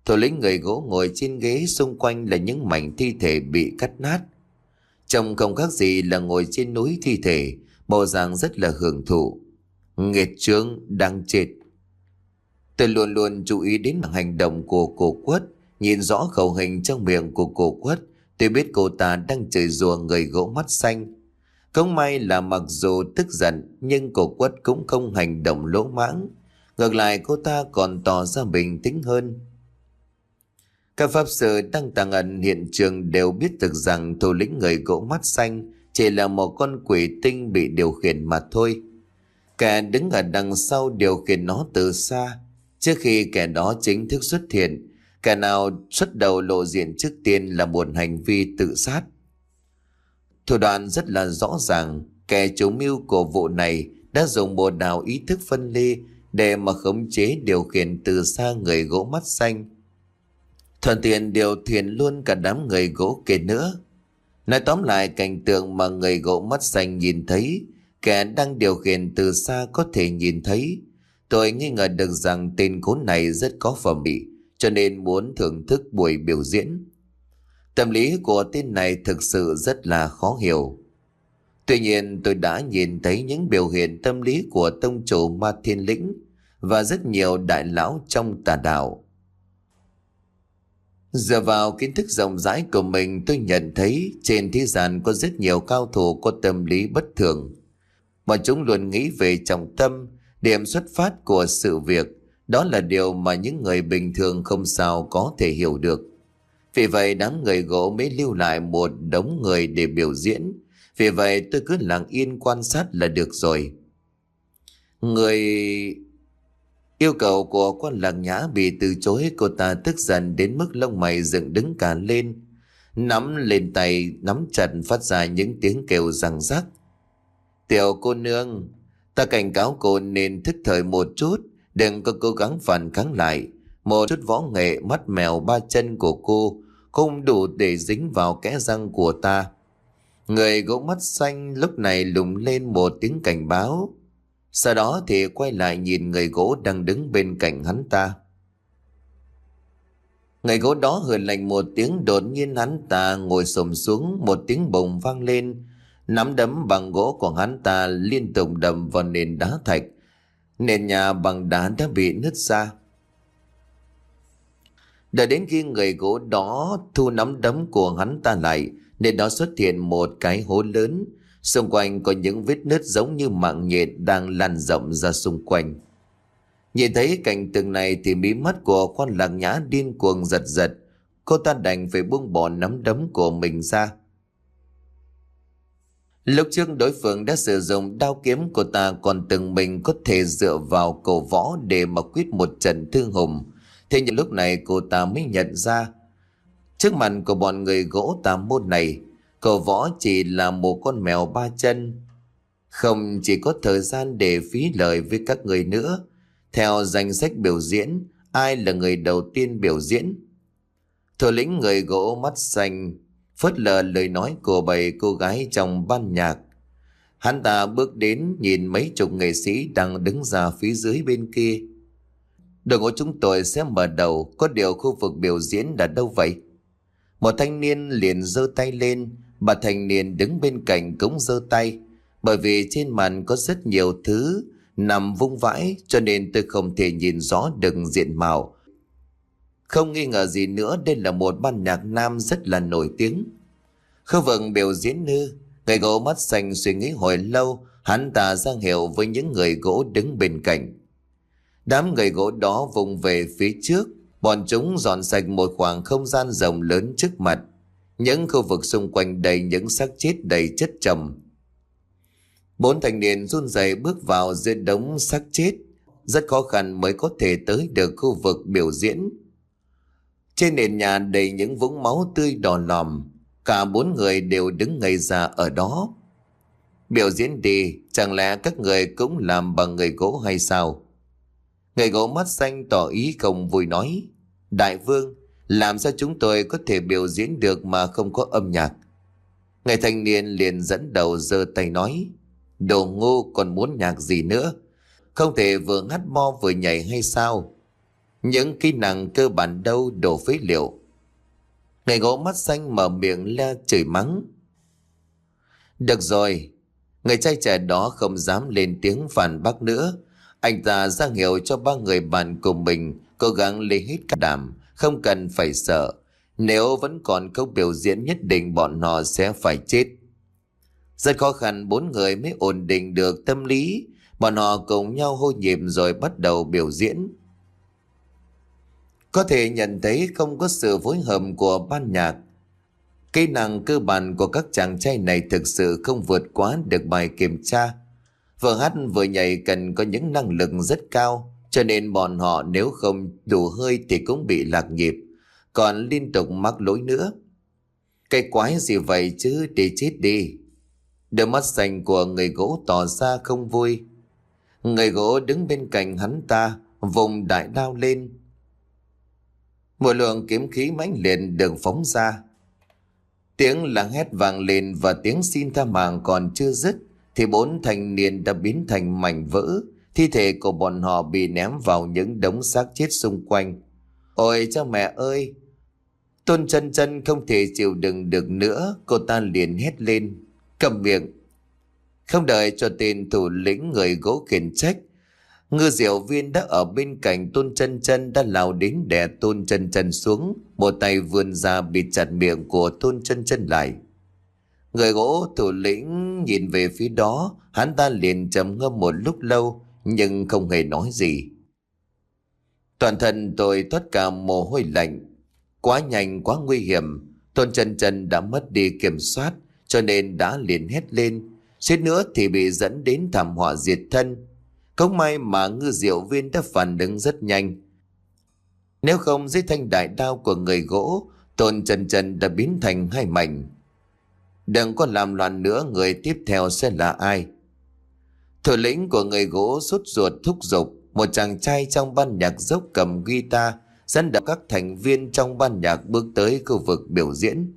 Speaker 1: Thủ lĩnh người gỗ ngồi trên ghế, xung quanh là những mảnh thi thể bị cắt nát. Trông không khác gì là ngồi trên núi thi thể, bộ dạng rất là hưởng thụ. Nghiệt chướng đang chết. Tôi luôn luôn chú ý đến hành động của cô Quất, nhìn rõ khẩu hình trong miệng của cô Quất. Tôi biết cô ta đang chửi rủa người gỗ mắt xanh. Không may là mặc dù tức giận, nhưng cô Quất cũng không hành động lỗ mãng. Ngược lại cô ta còn tỏ ra bình tĩnh hơn. Các pháp sư đang tàng ẩn hiện trường đều biết được rằng thủ lĩnh người gỗ mắt xanh chỉ là một con quỷ tinh bị điều khiển mà thôi. Kẻ đứng ở đằng sau điều khiển nó từ xa. Trước khi kẻ đó chính thức xuất hiện, kẻ nào xuất đầu lộ diện trước tiên là một hành vi tự sát. Thủ đoạn rất là rõ ràng, kẻ chủ mưu của vụ này đã dùng bộ đào ý thức phân ly để mà khống chế điều khiển từ xa người gỗ mắt xanh. Thuận tiện điều khiển luôn cả đám người gỗ kia nữa. Nói tóm lại, cảnh tượng mà người gỗ mắt xanh nhìn thấy, kẻ đang điều khiển từ xa có thể nhìn thấy. Tôi nghi ngờ được rằng tên khốn này rất có phẩm vị, cho nên muốn thưởng thức buổi biểu diễn. Tâm lý của tên này thực sự rất là khó hiểu. Tuy nhiên tôi đã nhìn thấy những biểu hiện tâm lý của tông chủ Ma Thiên Lĩnh và rất nhiều đại lão trong tà đạo. Dựa vào kiến thức rộng rãi của mình, tôi nhận thấy trên thế gian có rất nhiều cao thủ có tâm lý bất thường. Mà chúng luôn nghĩ về trọng tâm, điểm xuất phát của sự việc. Đó là điều mà những người bình thường không sao có thể hiểu được. Vì vậy đám người gỗ mới lưu lại một đống người để biểu diễn. Vì vậy tôi cứ lặng yên quan sát là được rồi. Người... Yêu cầu của quan Lạc Nhã bị từ chối, cô ta tức giận đến mức lông mày dựng đứng cả lên. Nắm lên tay, nắm chặt phát ra những tiếng kêu răng rắc. Tiểu cô nương, ta cảnh cáo cô nên thức thời một chút, đừng có cố gắng phản kháng lại. Một chút võ nghệ mắt mèo ba chân của cô không đủ để dính vào kẽ răng của ta. Người gỗ mắt xanh lúc này lùng lên một tiếng cảnh báo. Sau đó thì quay lại nhìn người gỗ đang đứng bên cạnh hắn ta. Người gỗ đó hừ lạnh một tiếng, đột nhiên hắn ta ngồi xổm xuống, một tiếng bồng vang lên. Nắm đấm bằng gỗ của hắn ta liên tục đập vào nền đá thạch. Nền nhà bằng đá đã bị nứt ra. Đợi đến khi người gỗ đó thu nắm đấm của hắn ta lại, nên đó xuất hiện một cái hố lớn. Xung quanh có những vết nứt giống như mạng nhện đang lan rộng ra xung quanh. Nhìn thấy cảnh tượng này thì mí mắt của quan Lạc Nhã điên cuồng giật giật. Cô ta đành phải buông bỏ nắm đấm của mình ra. Lúc trước đối phương đã sử dụng đao kiếm, cô ta còn tưởng mình có thể dựa vào cổ võ để mà quyết một trận thương hùng. Thế nhưng lúc này cô ta mới nhận ra, trước mặt của bọn người gỗ tà môn này, cổ võ chỉ là một con mèo ba chân. Không chỉ có thời gian để phí lời với các người nữa. Theo danh sách biểu diễn, ai là người đầu tiên biểu diễn? Thủ lĩnh người gỗ mắt xanh phớt lờ lời nói của bảy cô gái trong ban nhạc. Hắn ta bước đến nhìn mấy chục nghệ sĩ đang đứng ra phía dưới bên kia. Đội ngũ chúng tôi sẽ mở đầu, có điều khu vực biểu diễn là đâu vậy? Một thanh niên liền giơ tay lên, bà thanh niên đứng bên cạnh cũng giơ tay. Bởi vì trên màn có rất nhiều thứ nằm vung vãi, cho nên tôi không thể nhìn rõ được diện mạo. Không nghi ngờ gì nữa, đây là một ban nhạc nam rất là nổi tiếng. Khu vực biểu diễn nữ, người gỗ mắt xanh suy nghĩ hồi lâu, hắn ta ra hiệu với những người gỗ đứng bên cạnh. Đám người gỗ đó vùng về phía trước, bọn chúng dọn sạch một khoảng không gian rộng lớn trước mặt. Những khu vực xung quanh đầy những xác chết đầy chất chồng. Bốn thanh niên run rẩy bước vào giữa đống xác chết, rất khó khăn mới có thể tới được khu vực biểu diễn. Trên nền nhà đầy những vũng máu tươi đỏ lòm, cả bốn người đều đứng ngây ra ở đó. Biểu diễn đi, chẳng lẽ các người cũng làm bằng người gỗ hay sao? Người gỗ mắt xanh tỏ ý không vui nói, đại vương, làm sao chúng tôi có thể biểu diễn được mà không có âm nhạc? Người thanh niên liền dẫn đầu giơ tay nói, đồ ngu, còn muốn nhạc gì nữa? Không thể vừa hát mo vừa nhảy hay sao? Những kỹ năng cơ bản đâu đổ phế liệu. Người gỗ mắt xanh mở miệng la chửi mắng. Được rồi. Người trai trẻ đó không dám lên tiếng phản bác nữa. Anh ta ra hiệu cho ba người bạn của mình cố gắng lấy hết cả đảm, không cần phải sợ. Nếu vẫn còn câu biểu diễn nhất định bọn họ sẽ phải chết. Rất khó khăn bốn người mới ổn định được tâm lý. Bọn họ cùng nhau hô nhịp rồi bắt đầu biểu diễn. Có thể nhận thấy không có sự phối hợp của ban nhạc. Kỹ năng cơ bản của các chàng trai này thực sự không vượt quá được bài kiểm tra. Vừa hát vừa nhảy cần có những năng lực rất cao, cho nên bọn họ nếu không đủ hơi thì cũng bị lạc nhịp, còn liên tục mắc lỗi nữa. Cái quái gì vậy chứ, để chết đi. Đôi mắt xanh của người gỗ tỏ ra không vui. Người gỗ đứng bên cạnh hắn ta, vùng đại đao lên. Một lượng kiếm khí mãnh liệt được phóng ra. Tiếng la hét vang lên và tiếng xin tha mạng còn chưa dứt thì bốn thanh niên đã biến thành mảnh vỡ. Thi thể của bọn họ bị ném vào những đống xác chết xung quanh. Ôi cha mẹ ơi! Tôn Chân Chân không thể chịu đựng được nữa, cô ta liền hét lên. Cầm miệng! Không đợi cho tên thủ lĩnh người gỗ khiển trách, Ngư Diệu Viên đã ở bên cạnh Tôn Chân Chân đã lao đến đè Tôn Chân Chân xuống, một tay vươn ra bịt chặt miệng của Tôn Chân Chân lại. Người gỗ thủ lĩnh nhìn về phía đó, hắn ta liền trầm ngâm một lúc lâu nhưng không hề nói gì. Toàn thân tôi toát cả mồ hôi lạnh. Quá nhanh, quá nguy hiểm. Tôn Chân Chân đã mất đi kiểm soát, cho nên đã liền hét lên, suýt nữa thì bị dẫn đến thảm họa diệt thân. Không may mà Ngư Diệu Viên đã phản ứng rất nhanh. Nếu không dưới thanh đại đao của người gỗ, Tôn Chân Chân đã biến thành hai mảnh. Đừng có làm loạn nữa, người tiếp theo sẽ là ai? Thủ lĩnh của người gỗ sốt ruột thúc giục. Một chàng trai trong ban nhạc dốc cầm guitar dẫn đầu các thành viên trong ban nhạc bước tới khu vực biểu diễn.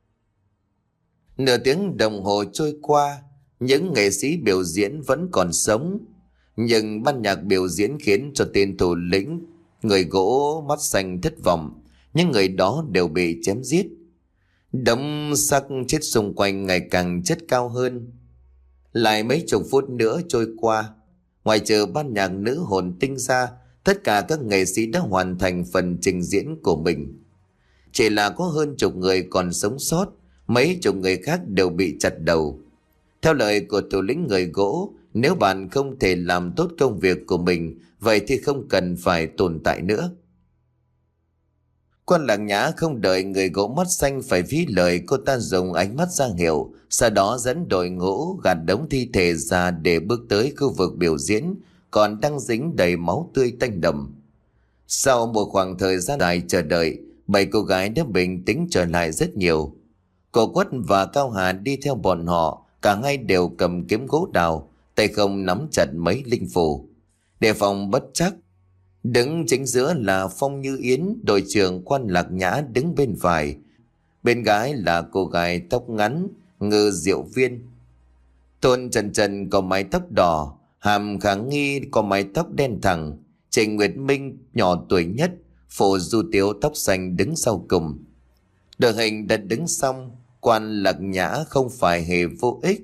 Speaker 1: Nửa tiếng đồng hồ trôi qua, những nghệ sĩ biểu diễn vẫn còn sống, nhưng ban nhạc biểu diễn khiến cho tên thủ lĩnh người gỗ mắt xanh thất vọng. Những người đó đều bị chém giết. Đống xác chết xung quanh ngày càng chất cao hơn. Lại mấy chục phút nữa trôi qua, ngoài trừ ban nhạc nữ hồn tinh ra, tất cả các nghệ sĩ đã hoàn thành phần trình diễn của mình. Chỉ là có hơn chục người còn sống sót, mấy chục người khác đều bị chặt đầu. Theo lời của thủ lĩnh người gỗ, nếu bạn không thể làm tốt công việc của mình, vậy thì không cần phải tồn tại nữa. Quan Lạc Nhã không đợi người gỗ mắt xanh phải phí lời, cô ta dùng ánh mắt ra hiệu, sau đó dẫn đội ngũ gạt đống thi thể ra để bước tới khu vực biểu diễn, còn đang dính đầy máu tươi tanh đậm. Sau một khoảng thời gian dài chờ đợi, bảy cô gái đã bình tĩnh trở lại rất nhiều. Cô Quất và Cao Hà đi theo bọn họ, cả hai đều cầm kiếm gỗ đào, tay không nắm chặt mấy linh phù, đề phòng bất trắc. Đứng chính giữa là Phong Như Yến, đội trưởng Quan Lạc Nhã đứng bên phải. Bên gái là cô gái tóc ngắn Ngư Diệu Viên. Tôn Chân Chân có mái tóc đỏ, Hàm Khả Nghi có mái tóc đen thẳng, Trịnh Nguyệt Minh nhỏ tuổi nhất, Phổ Du Tiếu tóc xanh đứng sau cùng. Đội hình đã đứng xong, Quan Lạc Nhã không phải hề vô ích.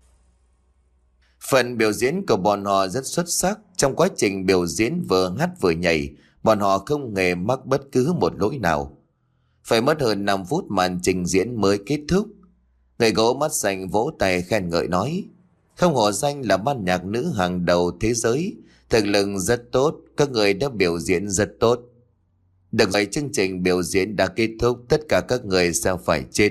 Speaker 1: Phần biểu diễn của bọn họ rất xuất sắc. Trong quá trình biểu diễn vừa hát vừa nhảy, bọn họ không hề mắc bất cứ một lỗi nào. Phải mất hơn năm phút màn trình diễn mới kết thúc. Người gỗ mắt xanh vỗ tay khen ngợi nói, không hổ danh là ban nhạc nữ hàng đầu thế giới, thực lực rất tốt, các người đã biểu diễn rất tốt. Được rồi, chương trình biểu diễn đã kết thúc, tất cả các người sẽ phải chết.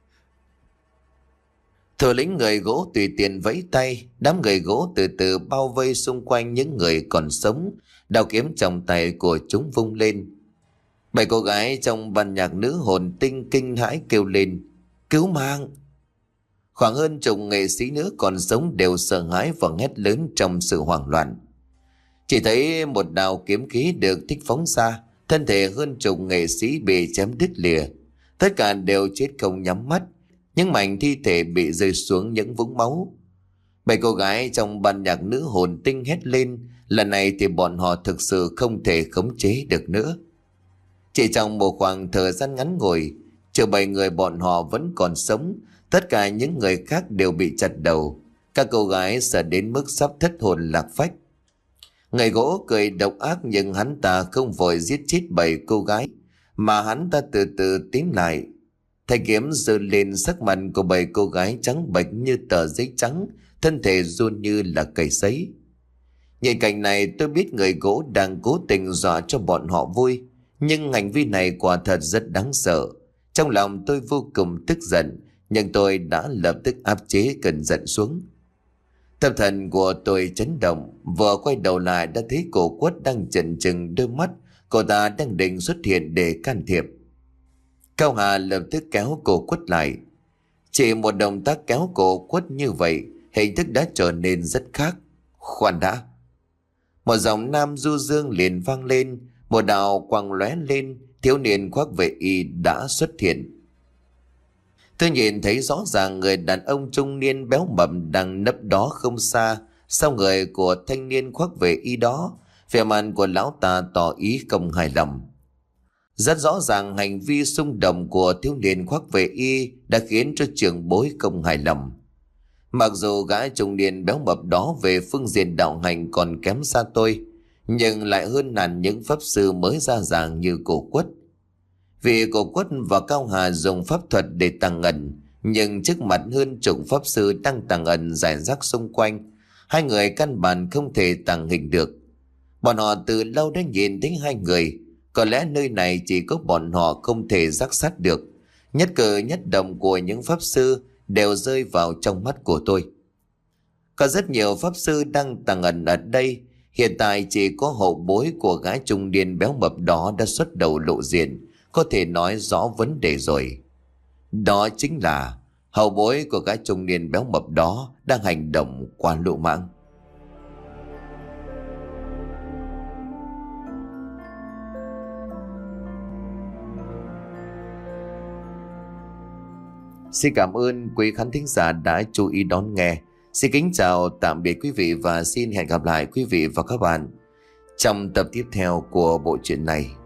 Speaker 1: Thủ lĩnh người gỗ tùy tiện vẫy tay, đám người gỗ từ từ bao vây xung quanh những người còn sống, đao kiếm trong tay của chúng vung lên. Bảy cô gái trong ban nhạc nữ hồn tinh kinh hãi kêu lên, cứu mạng! Khoảng hơn chục nghệ sĩ nữ còn sống đều sợ hãi và hét lớn trong sự hoảng loạn. Chỉ thấy một đạo kiếm khí được thích phóng ra, thân thể hơn chục nghệ sĩ bị chém đứt lìa, tất cả đều chết không nhắm mắt. Những mảnh thi thể bị rơi xuống những vũng máu. Bảy cô gái trong ban nhạc nữ hồn tinh hét lên. Lần này thì bọn họ thực sự không thể khống chế được nữa. Chỉ trong một khoảng thời gian ngắn ngủi, trừ bảy người bọn họ vẫn còn sống, tất cả những người khác đều bị chặt đầu. Các cô gái sợ đến mức sắp thất hồn lạc phách. Người gỗ cười độc ác, nhưng hắn ta không vội giết chết bảy cô gái, mà hắn ta từ từ tiến lại. Thanh kiếm giơ lên, sắc mặt của bảy cô gái trắng bệch như tờ giấy trắng, thân thể run như là cầy sấy. Nhìn cảnh này tôi biết người gỗ đang cố tình dọa cho bọn họ vui, nhưng hành vi này quả thật rất đáng sợ. Trong lòng tôi vô cùng tức giận, nhưng tôi đã lập tức áp chế cơn giận xuống. Tâm thần của tôi chấn động, vừa quay đầu lại đã thấy cổ Quất đang chần chừng đôi mắt. Cô ta đang định xuất hiện để can thiệp. Cao Hà lập tức kéo cổ Quất lại. Chỉ một động tác kéo cổ Quất như vậy, hình thức đã trở nên rất khác. Khoan đã. Một giọng nam du dương liền vang lên, một đạo quang lóe lên, thiếu niên khoác vệ y đã xuất hiện. Tôi nhìn thấy rõ ràng người đàn ông trung niên béo mập đang nấp đó không xa. Sau người của thanh niên khoác vệ y đó, vẻ mặt của lão ta tỏ ý không hài lòng. Rất rõ ràng hành vi xung động của thiếu niên khoác vệ y đã khiến cho trưởng bối không hài lòng. Mặc dù gã trung niên béo mập đó về phương diện đạo hành còn kém xa tôi, nhưng lại hơn hẳn những pháp sư mới ra giảng như cổ Quất. Vì cổ Quất và Cao Hà dùng pháp thuật để tàng ẩn, nhưng trước mặt hơn chục pháp sư đang tàng ẩn rải rác xung quanh, hai người căn bản không thể tàng hình được. Bọn họ từ lâu đã nhìn thấy hai người, có lẽ nơi này chỉ có bọn họ không thể rắc sát được. Nhất cử nhất động của những pháp sư đều rơi vào trong mắt của tôi. Có rất nhiều pháp sư đang tàng ẩn ở đây. Hiện tại chỉ có hậu bối của gái trung niên béo mập đó đã xuất đầu lộ diện, có thể nói rõ vấn đề rồi. Đó chính là hậu bối của gái trung niên béo mập đó đang hành động quá lỗ mãng. Xin cảm ơn quý khán thính giả đã chú ý đón nghe. Xin kính chào tạm biệt quý vị và xin hẹn gặp lại quý vị và các bạn trong tập tiếp theo của bộ truyện này.